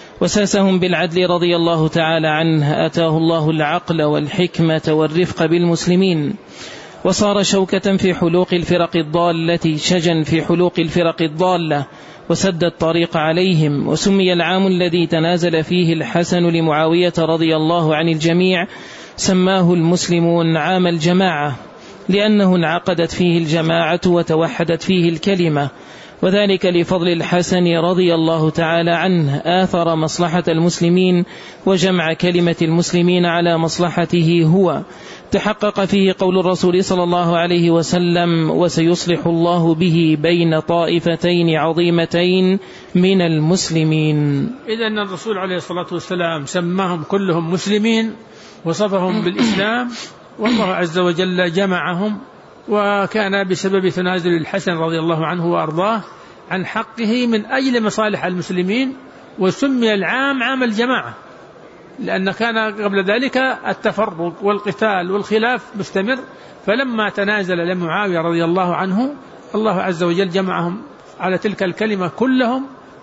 وساسهم بالعدل رضي الله تعالى عنه، أتاه الله العقل والحكمة والرفق بالمسلمين، وصار شوكة في حلوق الفرق الضالة، شجا في حلوق الفرق الضالة، وسد الطريق عليهم. وسمي العام الذي تنازل فيه الحسن لمعاوية رضي الله عن الجميع سماه المسلمون عام الجماعة، لأنه انعقدت فيه الجماعة وتوحدت فيه الكلمة، وذلك لفضل الحسن رضي الله تعالى عنه، آثر مصلحة المسلمين وجمع كلمة المسلمين على مصلحته هو، تحقق فيه قول الرسول صلى الله عليه وسلم: وسيصلح الله به بين طائفتين عظيمتين من المسلمين. إذن الرسول عليه الصلاة والسلام سماهم كلهم مسلمين وصفهم بالإسلام، والله عز وجل جمعهم، وكان بسبب تنازل الحسن رضي الله عنه وأرضاه عن حقه من أجل مصالح المسلمين، وسمي العام عام الجماعة، لأن كان قبل ذلك التفرق والقتال والخلاف مستمر. فلما تنازل لمعاوية رضي الله عنه، الله عز وجل جمعهم على تلك الكلمة كلهم،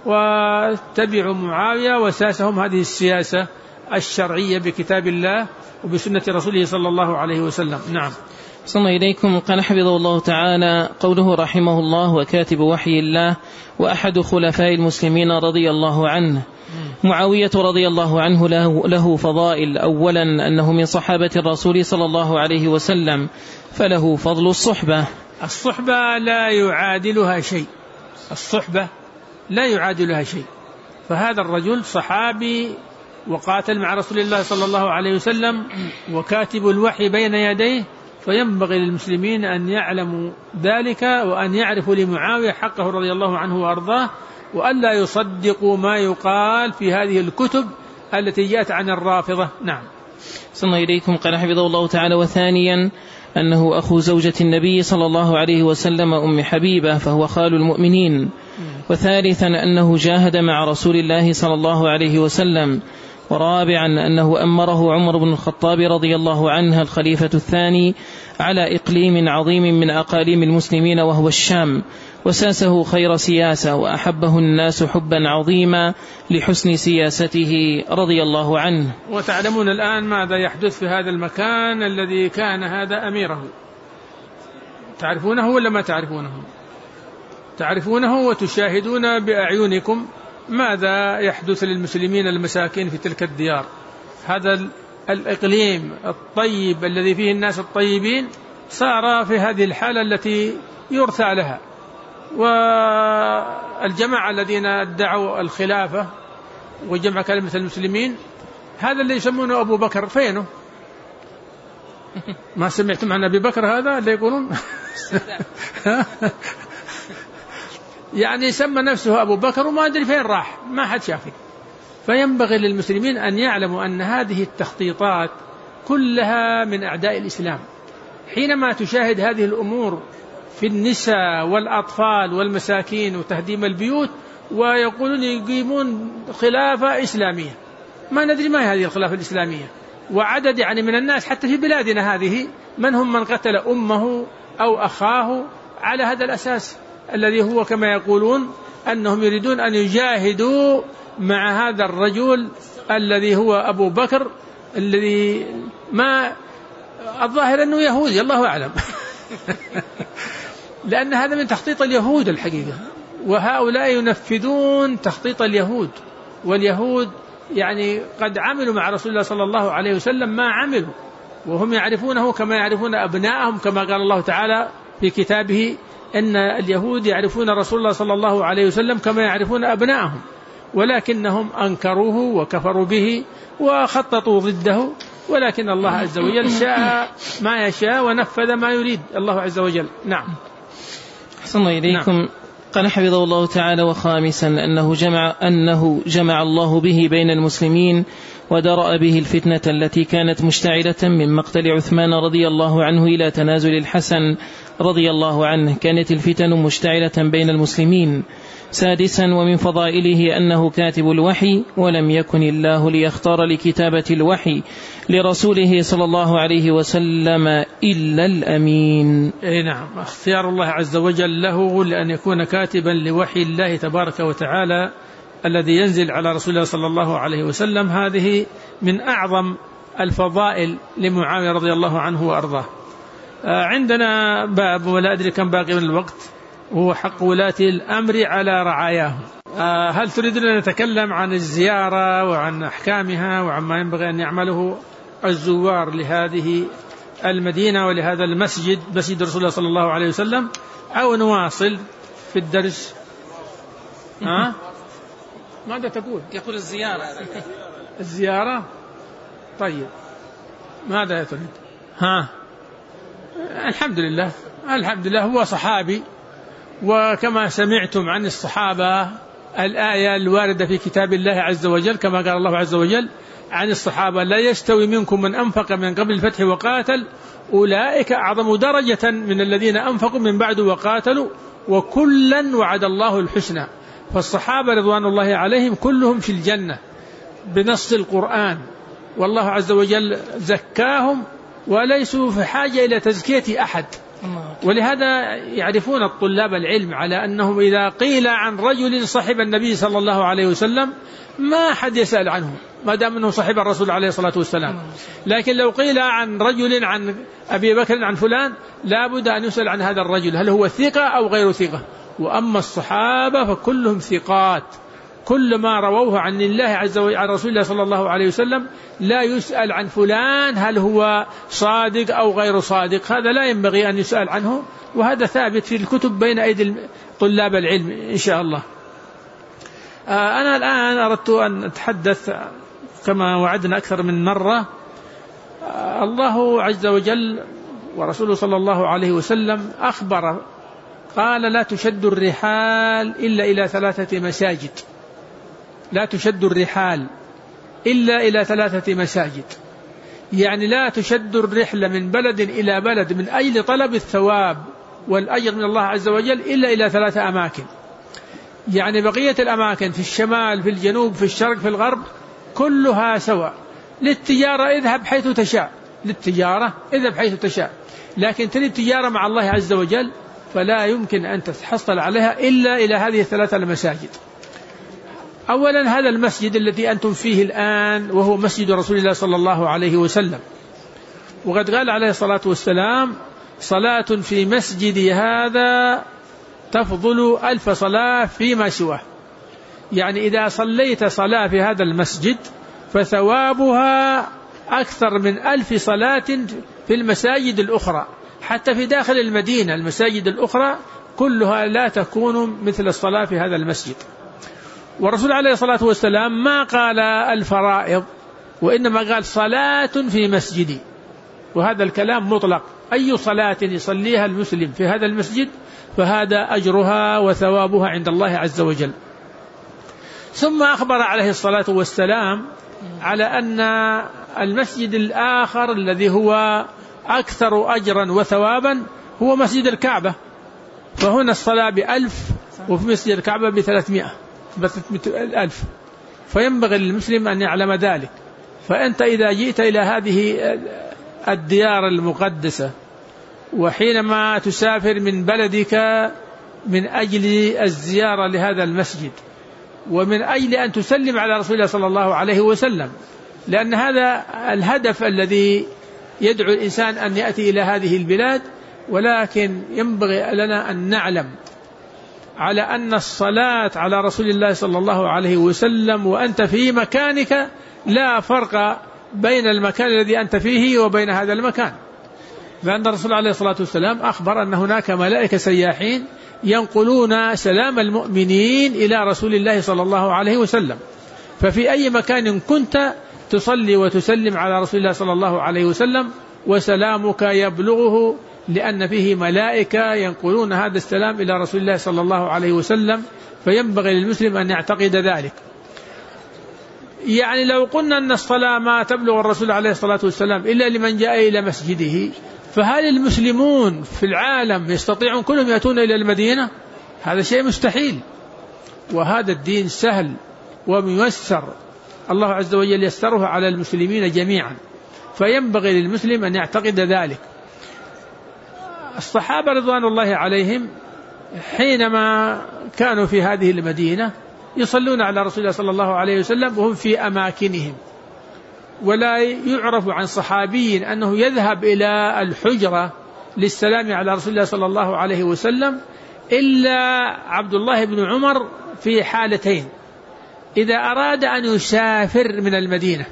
واتبعوا معاوية وساسهم هذه السياسة الشرعية بكتاب الله وبسنة رسوله صلى الله عليه وسلم. نعم. صلى الله إليكم. قال حفظه الله تعالى: قوله رحمه الله: وكاتب وحي الله وأحد خلفاء المسلمين رضي الله عنه. معاوية رضي الله عنه له فضائل. أولا أنه من صحابة الرسول صلى الله عليه وسلم، فله فضل الصحبة. الصحبة لا يعادلها شيء، الصحبة لا يعادلها شيء. فهذا الرجل صحابي وقاتل مع رسول الله صلى الله عليه وسلم وكاتب الوحي بين يديه، فينبغي للمسلمين أن يعلموا ذلك، وأن يعرفوا لمعاوية حقه رضي الله عنه وأرضاه، وأن لا يصدقوا ما يقال في هذه الكتب التي جاءت عن الرافضة. نعم. صلى الله إليكم. قال حفظه الله تعالى: وثانيا أنه أخو زوجة النبي صلى الله عليه وسلم أم حبيبة، فهو خال المؤمنين. وثالثا أنه جاهد مع رسول الله صلى الله عليه وسلم. ورابعا أنه أمره عمر بن الخطاب رضي الله عنه الخليفة الثاني على إقليم عظيم من أقاليم المسلمين وهو الشام، وساسه خير سياسة، وأحبه الناس حبا عظيما لحسن سياسته رضي الله عنه. وتعلمون الآن ماذا يحدث في هذا المكان الذي كان هذا أميره. تعرفونه ولا ما تعرفونه؟ تعرفونه وتشاهدون بأعينكم ماذا يحدث للمسلمين المساكين في تلك الديار. هذا الإقليم الطيب الذي فيه الناس الطيبين صار في هذه الحالة التي يرثى لها. والجماعة الذين ادعوا الخلافة وجمع كلمة المسلمين، هذا اللي يسمونه أبو بكر فينه؟ ما سمعتم عن أبي بكر هذا اللي يقولون؟ يعني سمى نفسه أبو بكر وما أدري فين راح، ما حد شافه. فينبغي للمسلمين أن يعلموا أن هذه التخطيطات كلها من أعداء الإسلام. حينما تشاهد هذه الأمور في النساء والأطفال والمساكين وتهديم البيوت، ويقولون يقيمون خلافة إسلامية، ما ندري ما هي هذه الخلافة الإسلامية. وعدد يعني من الناس حتى في بلادنا هذه من قتل أمه أو أخاه على هذا الأساس الذي هو كما يقولون أنهم يريدون أن يجاهدوا مع هذا الرجل الذي هو أبو بكر، الذي ما الظاهر أنه يهودي، الله أعلم. لأن هذا من تخطيط اليهود الحقيقة، وهؤلاء ينفذون تخطيط اليهود. واليهود يعني قد عملوا مع رسول الله صلى الله عليه وسلم ما عملوا، وهم يعرفونه كما يعرفون أبناءهم، كما قال الله تعالى في كتابه أن اليهود يعرفون رسول الله صلى الله عليه وسلم كما يعرفون أبناءهم، ولكنهم أنكروه وكفروا به وخططوا ضده، ولكن الله عز وجل شاء ما يشاء ونفذ ما يريد الله عز وجل. نعم. أحسن إليكم. نعم. قال حفظه الله تعالى: وخامسا أنه جمع الله به بين المسلمين ودرأ به الفتنة التي كانت مشتعلة من مقتل عثمان رضي الله عنه إلى تنازل الحسن رضي الله عنه، كانت الفتن مشتعلة بين المسلمين. سادسا ومن فضائله أنه كاتب الوحي، ولم يكن الله ليختار لكتابة الوحي لرسوله صلى الله عليه وسلم إلا الأمين. نعم، اختيار الله عز وجل له لأن يكون كاتبا لوحي الله تبارك وتعالى الذي ينزل على رسول الله صلى الله عليه وسلم، هذه من أعظم الفضائل لمعاوية رضي الله عنه وأرضاه. عندنا باب ولا أدري كم باقي من الوقت، وهو حق ولاة الأمر على رعاياهم. هل تريدون أن نتكلم عن الزيارة وعن أحكامها وعما ينبغي أن يعمله الزوار لهذه المدينة ولهذا المسجد، مسجد رسول الله صلى الله عليه وسلم، أو نواصل في الدرس؟ ماذا تقول؟ يقول الزيارة. الزيارة. طيب ماذا تريد؟ الحمد لله هو صحابي، وكما سمعتم عن الصحابة الآية الواردة في كتاب الله عز وجل كما قال الله عز وجل عن الصحابة: لا يستوي منكم من أنفق من قبل الفتح وقاتل أولئك أعظم درجة من الذين أنفقوا من بعد وقاتلوا وكلا وعد الله الحسنى. فالصحابة رضوان الله عليهم كلهم في الجنة بنص القرآن، والله عز وجل زكاهم وليسوا في حاجة إلى تزكية أحد. ولهذا يعرفون الطلاب العلم على أنهم إذا قيل عن رجل صحب النبي صلى الله عليه وسلم ما حد يسأل عنه ما دام أنه صحب الرسول عليه الصلاة والسلام، لكن لو قيل عن رجل عن أبي بكر عن فلان لا بد أن يسأل عن هذا الرجل هل هو ثقة أو غير ثقة. وأما الصحابة فكلهم ثقات، كل ما رووه عن الله عز وجل عن رسول الله صلى الله عليه وسلم لا يسأل عن فلان هل هو صادق أو غير صادق، هذا لا ينبغي أن يسأل عنه، وهذا ثابت في الكتب بين أيدي طلاب العلم إن شاء الله. أنا الآن أردت أن أتحدث كما وعدنا أكثر من مرة. الله عز وجل ورسوله صلى الله عليه وسلم أخبر قال: لا تشد الرحال إلا إلى 3 مساجد. لا تشد الرحال إلا إلى 3 مساجد، يعني لا تشد الرحلة من بلد إلى بلد من أجل طلب الثواب والأجر من الله عز وجل إلا إلى 3 أماكن. يعني بقية الأماكن في الشمال في الجنوب في الشرق في الغرب كلها سواء. للتجارة اذهب حيث تشاء، للتجارة اذهب حيث تشاء، لكن تريد تجارة مع الله عز وجل فلا يمكن أن تتحصل عليها إلا إلى هذه 3 المساجد. أولا هذا المسجد الذي أنتم فيه الآن وهو مسجد رسول الله صلى الله عليه وسلم، وقد قال عليه الصلاة والسلام: صلاة في مسجدي هذا تفضل 1000 صلاة فيما سواه. يعني إذا صليت صلاة في هذا المسجد فثوابها أكثر من 1000 صلاة في المساجد الأخرى. حتى في داخل المدينة المساجد الأخرى كلها لا تكون مثل الصلاة في هذا المسجد. والرسول عليه الصلاة والسلام ما قال الفرائض، وإنما قال صلاة في مسجدي، وهذا الكلام مطلق، أي صلاة يصليها المسلم في هذا المسجد فهذا أجرها وثوابها عند الله عز وجل. ثم أخبر عليه الصلاة والسلام على أن المسجد الآخر الذي هو أكثر أجرا وثوابا هو مسجد الكعبة، فهنا الصلاة ب1000 وفي مسجد الكعبة ب300,000، فينبغي للمسلم أن يعلم ذلك. فأنت إذا جئت إلى هذه الديار المقدسة، وحينما تسافر من بلدك من أجل الزيارة لهذا المسجد ومن أجل أن تسلم على رسول الله صلى الله عليه وسلم، لأن هذا الهدف الذي يدعو الإنسان أن يأتي إلى هذه البلاد، ولكن ينبغي لنا أن نعلم على أن الصلاة على رسول الله صلى الله عليه وسلم وأنت في مكانك لا فرق بين المكان الذي أنت فيه وبين هذا المكان، لأن الرسول عليه الصلاة والسلام أخبر أن هناك ملائكة سياحين ينقلون سلام المؤمنين إلى رسول الله صلى الله عليه وسلم، ففي أي مكان كنت تصلي وتسلم على رسول الله صلى الله عليه وسلم وسلامك يبلغه، لأن فيه ملائكة ينقلون هذا السلام إلى رسول الله صلى الله عليه وسلم، فينبغي للمسلم أن يعتقد ذلك. يعني لو قلنا أن الصلاة ما تبلغ الرسول عليه الصلاة والسلام إلا لمن جاء إلى مسجده، فهل المسلمون في العالم يستطيعون كلهم يأتون إلى المدينة؟ هذا شيء مستحيل، وهذا الدين سهل وميسر، الله عز وجل يسره على المسلمين جميعا، فينبغي للمسلم أن يعتقد ذلك. الصحابة رضوان الله عليهم حينما كانوا في هذه المدينة يصلون على رسول الله صلى الله عليه وسلم وهم في أماكنهم، ولا يعرف عن صحابي أنه يذهب إلى الحجرة للسلام على رسول الله صلى الله عليه وسلم إلا عبد الله بن عمر في حالتين: إذا أراد أن يسافر من المدينة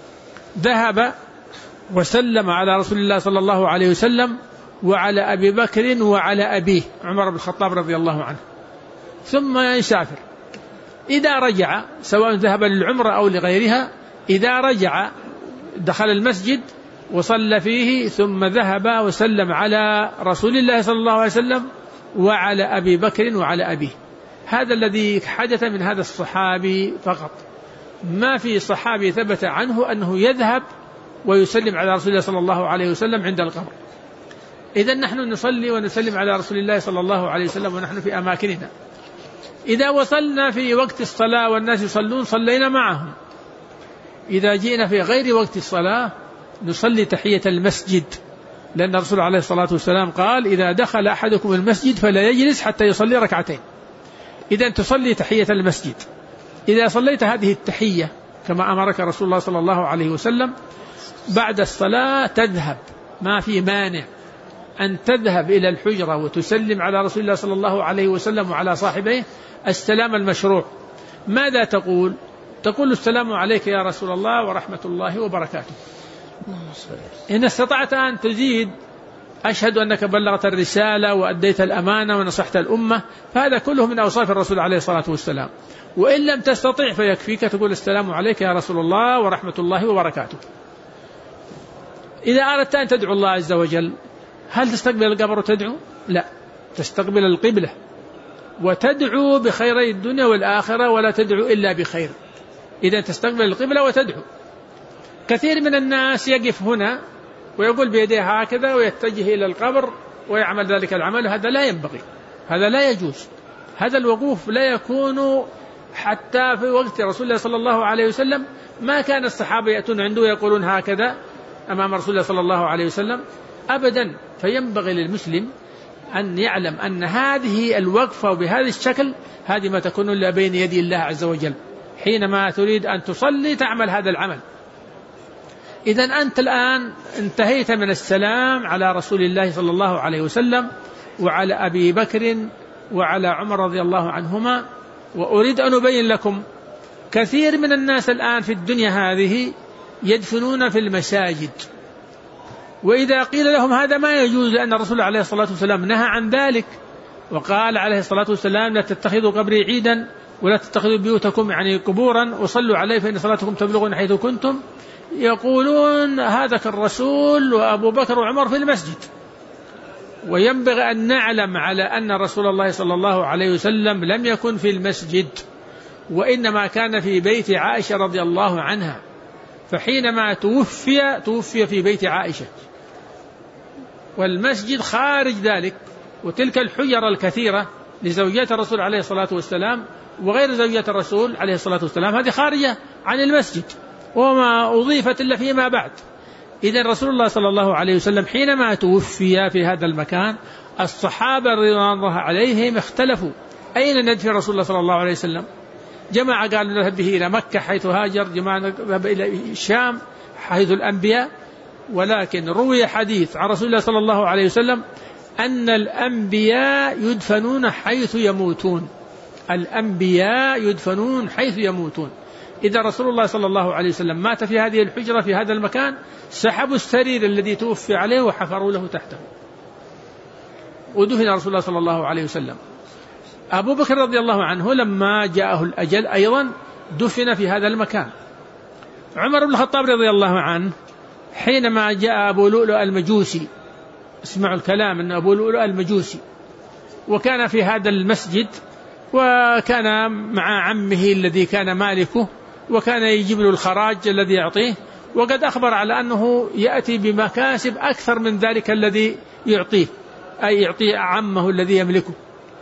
ذهب وسلم على رسول الله صلى الله عليه وسلم وعلى أبي بكر وعلى أبيه عمر بن الخطاب رضي الله عنه، ثم يسافر. إذا رجع سواء ذهب للعمرة أو لغيرها، إذا رجع دخل المسجد وصلى فيه ثم ذهب وسلم على رسول الله صلى الله عليه وسلم وعلى أبي بكر وعلى أبيه. هذا الذي حدث من هذا الصحابي فقط، ما في صحابي ثبت عنه أنه يذهب ويسلم على رسول الله صلى الله عليه وسلم عند القبر. إذن نحن نصلي ونسلم على رسول الله صلى الله عليه وسلم ونحن في أماكننا. إذا وصلنا في وقت الصلاة والناس يصلون صلينا معهم، إذا جئنا في غير وقت الصلاة نصلي تحية المسجد، لأن الرسول عليه الصلاة والسلام قال: إذا دخل أحدكم المسجد فلا يجلس حتى يصلي ركعتين. إذن تصلي تحية المسجد. إذا صليت هذه التحية كما أمرك رسول الله صلى الله عليه وسلم بعد الصلاة تذهب، ما في مانع أن تذهب إلى الحجرة وتسلم على رسول الله صلى الله عليه وسلم وعلى صاحبيه السلام المشروع. ماذا تقول؟ تقول: السلام عليك يا رسول الله ورحمة الله وبركاته. إن استطعت أن تزيد: أشهد أنك بلغت الرسالة وأديت الأمانة ونصحت الأمة، فهذا كله من أوصاف الرسول عليه الصلاة والسلام. وإن لم تستطيع فيكفيك تقول: السلام عليك يا رسول الله ورحمة الله وبركاته. إذا أردت أن تدعو الله عز وجل، هل تستقبل القبر وتدعو؟ لا، تستقبل القبلة وتدعو بخيري الدنيا والآخرة، ولا تدعو إلا بخير. إذا تستقبل القبلة وتدعو. كثير من الناس يقف هنا ويقول بيديه هكذا ويتجه إلى القبر ويعمل ذلك العمل، هذا لا ينبغي، هذا لا يجوز. هذا الوقوف لا يكون حتى في وقت رسول الله صلى الله عليه وسلم، ما كان الصحابة يأتون عنده ويقولون هكذا أمام رسول الله صلى الله عليه وسلم أبدا. فينبغي للمسلم أن يعلم أن هذه الوقفة وبهذا الشكل هذه ما تكون إلا بين يدي الله عز وجل. حينما تريد أن تصلي تعمل هذا العمل. إذن أنت الآن انتهيت من السلام على رسول الله صلى الله عليه وسلم وعلى أبي بكر وعلى عمر رضي الله عنهما. وأريد أن أبين لكم كثير من الناس الآن في الدنيا هذه يدفنون في المساجد، وإذا قيل لهم هذا ما يجوز لأن الرسول عليه الصلاة والسلام نهى عن ذلك، وقال عليه الصلاة والسلام: لا تتخذوا قبري عيدا ولا تتخذوا بيوتكم يعني قبورا وصلوا عليه فإن صلاتكم تبلغون حيث كنتم، يقولون هذا الرسول وأبو بكر وعمر في المسجد. وينبغي أن نعلم على أن رسول الله صلى الله عليه وسلم لم يكن في المسجد، وإنما كان في بيت عائشة رضي الله عنها، فحينما توفي في بيت عائشة، والمسجد خارج ذلك. وتلك الحجر الكثيرة لزوجات الرسول عليه الصلاة والسلام وغير زوجات الرسول عليه الصلاة والسلام هذه خارجة عن المسجد وما أضيفت إلا فيما بعد. إذن رسول الله صلى الله عليه وسلم حينما توفي في هذا المكان الصحابة رضوان الله عليهم اختلفوا أين ندفن رسول الله صلى الله عليه وسلم. جماعة قالوا نذهب به إلى مكة حيث هاجر، جماعة نذهب إلى الشام حيث الأنبياء. ولكن روي حديث عن رسول الله صلى الله عليه وسلم أن الأنبياء يدفنون حيث يموتون، الأنبياء يدفنون حيث يموتون. إذا رسول الله صلى الله عليه وسلم مات في هذه الحجرة في هذا المكان، سحبوا السرير الذي توفي عليه وحفروا له تحته، ودفن رسول الله صلى الله عليه وسلم. أبو بكر رضي الله عنه لما جاءه الأجل أيضا دفن في هذا المكان. عمر بن الخطاب رضي الله عنه حينما جاء أبو لؤلؤ المجوسي، اسمعوا الكلام، أن أبو لؤلؤ المجوسي وكان في هذا المسجد، وكان مع عمه الذي كان مالكه، وكان يجيب له الخراج الذي يعطيه، وقد أخبر على أنه يأتي بمكاسب أكثر من ذلك الذي يعطيه، أي يعطي عمه الذي يملكه.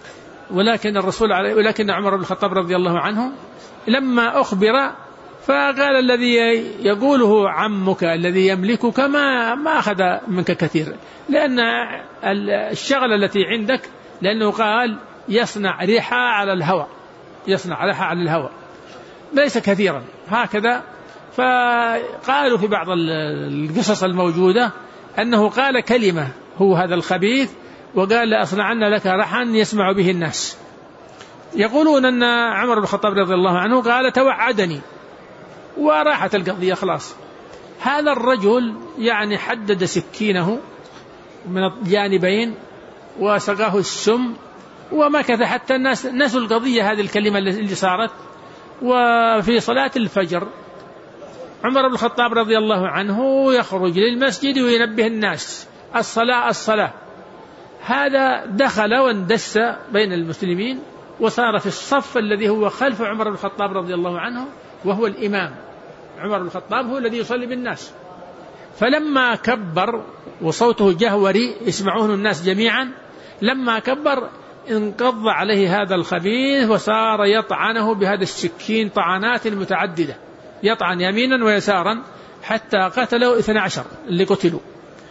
ولكن عمر بن الخطاب رضي الله عنه لما أخبر فقال الذي يقوله عمك الذي يملكك ما أخذ منك كثير، لأن الشغلة التي عندك، لأنه قال يصنع ريحة على الهواء، يصنع ريحة على الهواء ليس كثيرا هكذا. فقالوا في بعض القصص الموجودة أنه قال كلمة هو هذا الخبيث، وقال لأصنعن لك رحا يسمع به الناس. يقولون أن عمر بن الخطاب رضي الله عنه قال توعدني، وراحت القضية خلاص. هذا الرجل يعني حدد سكينه من الجانبين وسقاه السم ومكث حتى الناس نسوا القضية، هذه الكلمة اللي صارت. وفي صلاة الفجر عمر بن الخطاب رضي الله عنه يخرج للمسجد وينبه الناس الصلاة. هذا دخل واندس بين المسلمين وصار في الصف الذي هو خلف عمر بن الخطاب رضي الله عنه، وهو الإمام. عمر بن الخطاب هو الذي يصلي بالناس. فلما كبر وصوته جهوري يسمعونه الناس جميعا، لما كبر انقض عليه هذا الخبيث وصار يطعنه بهذا السكين طعنات متعددة، يطعن يمينا ويسارا حتى قتلوا 12 اللي قتلوا.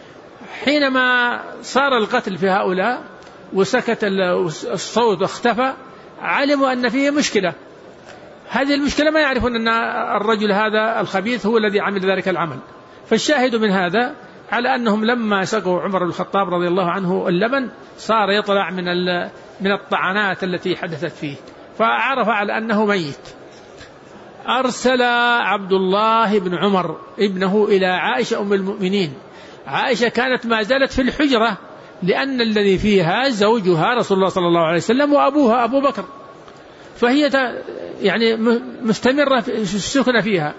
حينما صار القتل في هؤلاء وسكت الصوت واختفى، علموا أن فيه مشكلة. هذه المشكلة ما يعرفون أن الرجل هذا الخبيث هو الذي عمل ذلك العمل. فالشاهد من هذا على أنهم لما سقوا عمر بن الخطاب رضي الله عنه اللبن صار يطلع من الطعنات التي حدثت فيه، فعرف على أنه ميت. أرسل عبد الله بن عمر ابنه إلى عائشة أم المؤمنين. عائشة كانت ما زالت في الحجرة، لأن الذي فيها زوجها رسول الله صلى الله عليه وسلم وأبوها أبو بكر، فهي يعني مستمرة في السكنة فيها.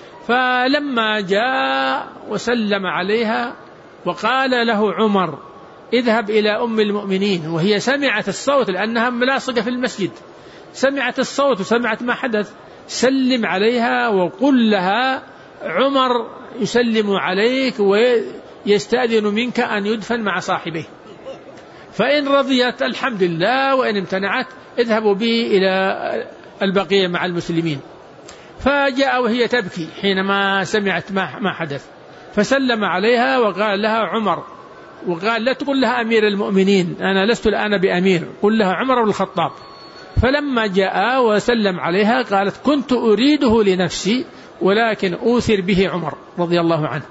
فلما جاء وسلم عليها وقال له عمر اذهب إلى أم المؤمنين، وهي سمعت الصوت لأنها ملاصقة في المسجد، سمعت الصوت وسمعت ما حدث، سلم عليها وقل لها عمر يسلم عليك ويستأذن منك أن يدفن مع صاحبه، فإن رضيت الحمد لله، وإن امتنعت اذهبوا به إلى البقية مع المسلمين. فجاء وهي تبكي حينما سمعت ما حدث، فسلم عليها وقال لها عمر، وقال لا تقول لها أمير المؤمنين، أنا لست الآن بأمير، قل لها عمر بن الخطاب. فلما جاء وسلم عليها قالت كنت أريده لنفسي ولكن أوثر به عمر رضي الله عنه.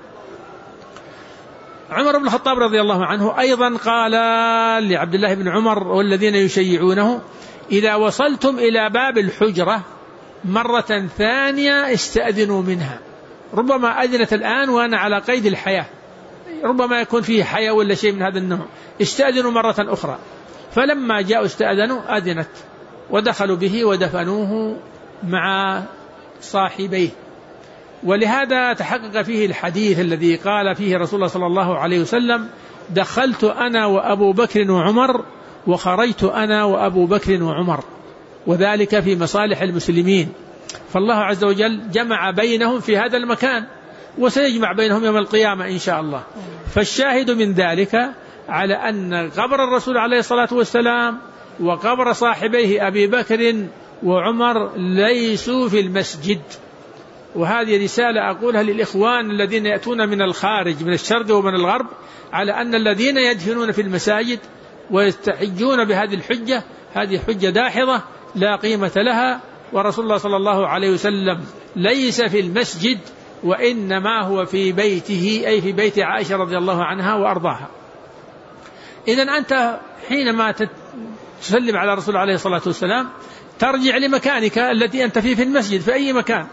عمر بن الخطاب رضي الله عنه أيضا قال لعبد الله بن عمر والذين يشيعونه إذا وصلتم إلى باب الحجرة مرة ثانية استأذنوا منها، ربما أذنت الآن وأنا على قيد الحياة، ربما يكون فيه حياة ولا شيء من هذا النوع، استأذنوا مرة أخرى. فلما جاءوا استأذنوا أذنت ودخلوا به ودفنوه مع صاحبيه. ولهذا تحقق فيه الحديث الذي قال فيه رسول الله صلى الله عليه وسلم: دخلت أنا وأبو بكر وعمر وخرجت أنا وأبو بكر وعمر، وذلك في مصالح المسلمين. فالله عز وجل جمع بينهم في هذا المكان، وسيجمع بينهم يوم القيامة إن شاء الله. فالشاهد من ذلك على أن قبر الرسول عليه الصلاة والسلام وقبر صاحبيه أبي بكر وعمر ليسوا في المسجد. وهذه رسالة أقولها للإخوان الذين يأتون من الخارج من الشرق ومن الغرب، على أن الذين يدفنون في المساجد ويستحجون بهذه الحجة، هذه حجة داحضة لا قيمة لها. ورسول الله صلى الله عليه وسلم ليس في المسجد، وإنما هو في بيته، أي في بيت عائشة رضي الله عنها وأرضاها. إذن أنت حينما تسلم على الرسول عليه الصلاة والسلام ترجع لمكانك التي أنت فيه في المسجد في أي مكان،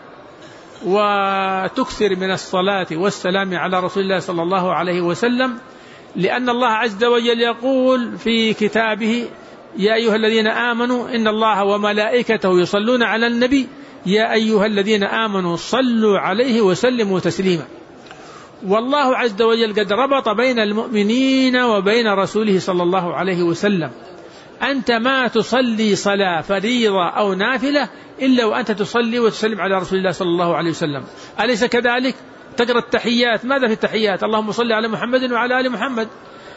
وتكثر من الصلاة والسلام على رسول الله صلى الله عليه وسلم، لأن الله عز وجل يقول في كتابه: يا أيها الذين آمنوا إن الله وملائكته يصلون على النبي يا أيها الذين آمنوا صلوا عليه وسلموا تسليما. والله عز وجل قد ربط بين المؤمنين وبين رسوله صلى الله عليه وسلم. أنت ما تصلي صلاة فريضة أو نافلة إلا وأنت تصلي وتسلم على رسول الله صلى الله عليه وسلم، أليس كذلك؟ تقرأ التحيات، ماذا في التحيات؟ اللهم صل على محمد وعلى آل محمد.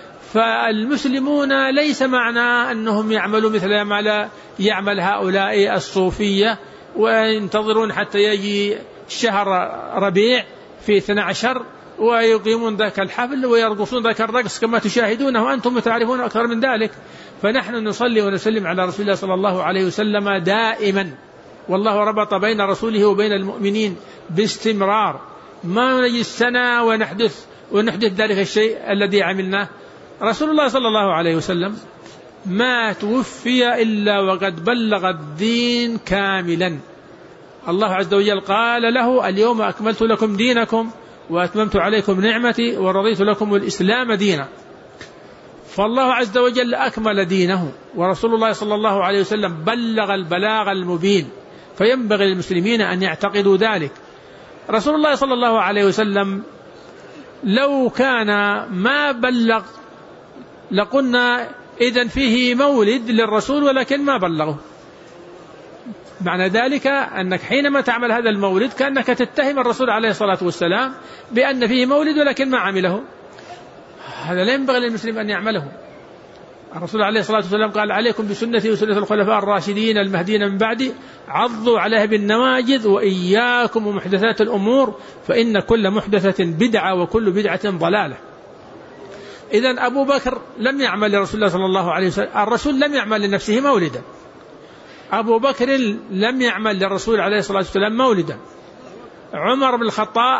فالمسلمون ليس معنى أنهم يعملوا مثل ما يعمل هؤلاء الصوفية وينتظرون حتى يجي شهر ربيع في 12 ويقيمون ذاك الحفل ويرقصون ذاك الرقص كما تشاهدونه وأنتم تعرفون أكثر من ذلك. فنحن نصلي ونسلم على رسول الله صلى الله عليه وسلم دائما، والله ربط بين رسوله وبين المؤمنين باستمرار، ما نجي السنة ونحدث ذلك الشيء الذي عملناه. رسول الله صلى الله عليه وسلم ما توفي إلا وقد بلغ الدين كاملا. الله عز وجل قال له: اليوم أكملت لكم دينكم وأتممت عليكم نعمتي ورضيت لكم الإسلام دينا. فالله عز وجل أكمل دينه، ورسول الله صلى الله عليه وسلم بلغ البلاغ المبين، فينبغي للمسلمين أن يعتقدوا ذلك. رسول الله صلى الله عليه وسلم لو كان ما بلغ لقلنا إذن فيه مولد للرسول ولكن ما بلغه. معنى ذلك أنك حينما تعمل هذا المولد كأنك تتهم الرسول عليه الصلاة والسلام بأن فيه مولد ولكن ما عمله. هذا لا ينبغي للمسلم أن يعمله. الرسول عليه الصلاة والسلام قال: عليكم بسنتي وسنة الخلفاء الراشدين المهديين من بعدي عضوا عليها بالنواجذ وإياكم ومحدثات الأمور فإن كل محدثة بدعة وكل بدعة ضلالة. إذن أبو بكر لم يعمل لرسول الله صلى الله عليه وسلم، الرسول لم يعمل لنفسه مولدا، أبو بكر لم يعمل للرسول عليه الصلاة والسلام مولدا، عمر بن الخطاب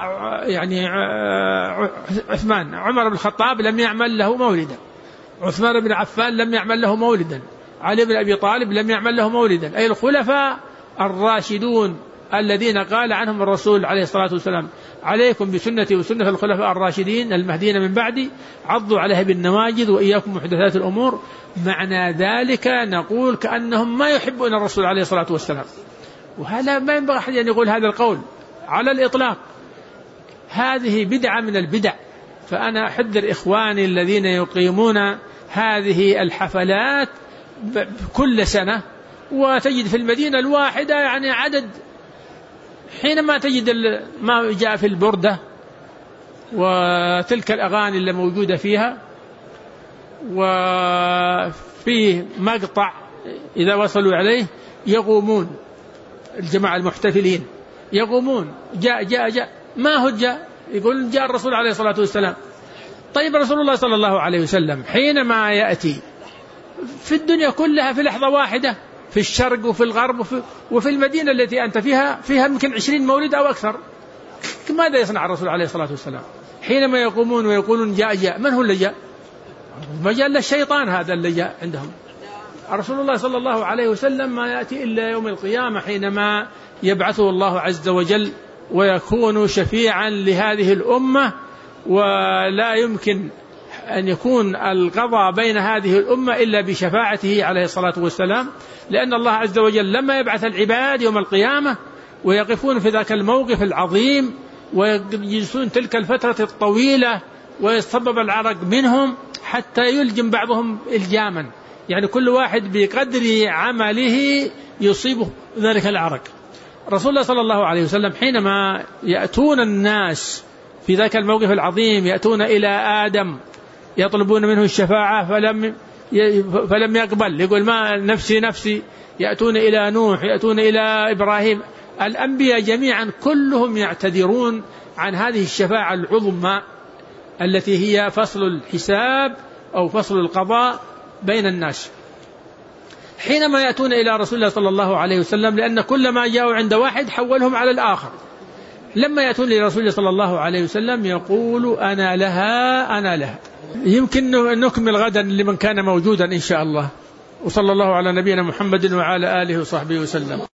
عمر بن الخطاب لم يعمل له مولدا، عثمان بن عفان لم يعمل له مولدا، علي بن أبي طالب لم يعمل له مولدا، أي الخلفاء الراشدون الذين قال عنهم الرسول عليه الصلاة والسلام: عليكم بسنتي وسنة الخلفاء الراشدين المهديين من بعدي عضوا عليها بالنواجذ وإياكم محدثات الأمور. معنى ذلك نقول كأنهم ما يحبون الرسول عليه الصلاة والسلام، وهذا ما ينبغي أحد أن يقول هذا القول على الإطلاق، هذه بدعة من البدع. فأنا أحذر إخواني الذين يقيمون هذه الحفلات كل سنة، وتجد في المدينة الواحدة يعني عدد، حينما تجد ما جاء في البردة وتلك الأغاني اللي موجودة فيها، وفيه مقطع إذا وصلوا عليه يقومون الجماعة المحتفلين يقومون جاء ما هو جاء، يقول جاء الرسول عليه الصلاة والسلام. طيب رسول الله صلى الله عليه وسلم حينما يأتي في الدنيا كلها في لحظة واحدة، في الشرق وفي الغرب وفي المدينة التي أنت فيها يمكن 20 مولد أو أكثر، ماذا يصنع الرسول عليه الصلاة والسلام حينما يقومون ويقولون جاء؟ من هو اللي جاء؟ ما جاء إلا الشيطان هذا اللي جاء عندهم. رسول الله صلى الله عليه وسلم ما يأتي إلا يوم القيامة حينما يبعثه الله عز وجل ويكون شفيعا لهذه الأمة، ولا يمكن أن يكون القضاء بين هذه الأمة إلا بشفاعته عليه الصلاة والسلام، لأن الله عز وجل لما يبعث العباد يوم القيامة ويقفون في ذاك الموقف العظيم ويجلسون تلك الفترة الطويلة ويصبب العرق منهم حتى يلجم بعضهم الجاما، يعني كل واحد بقدر عمله يصيبه ذلك العرق. رسول الله صلى الله عليه وسلم حينما يأتون الناس في ذاك الموقف العظيم يأتون إلى آدم يطلبون منه الشفاعة فلم يقبل، يقول ما نفسي نفسي. يأتون إلى نوح، يأتون إلى إبراهيم، الأنبياء جميعا كلهم يعتذرون عن هذه الشفاعة العظمى التي هي فصل الحساب أو فصل القضاء بين الناس. حينما يأتون إلى رسول الله صلى الله عليه وسلم، لأن كل ما جاءوا عند واحد حولهم على الآخر، لما يأتون لرسول الله صلى الله عليه وسلم يقول أنا لها أنا لها. يمكن نكمل غدا لمن كان موجودا إن شاء الله. وصلى الله على نبينا محمد وعلى آله وصحبه وسلم.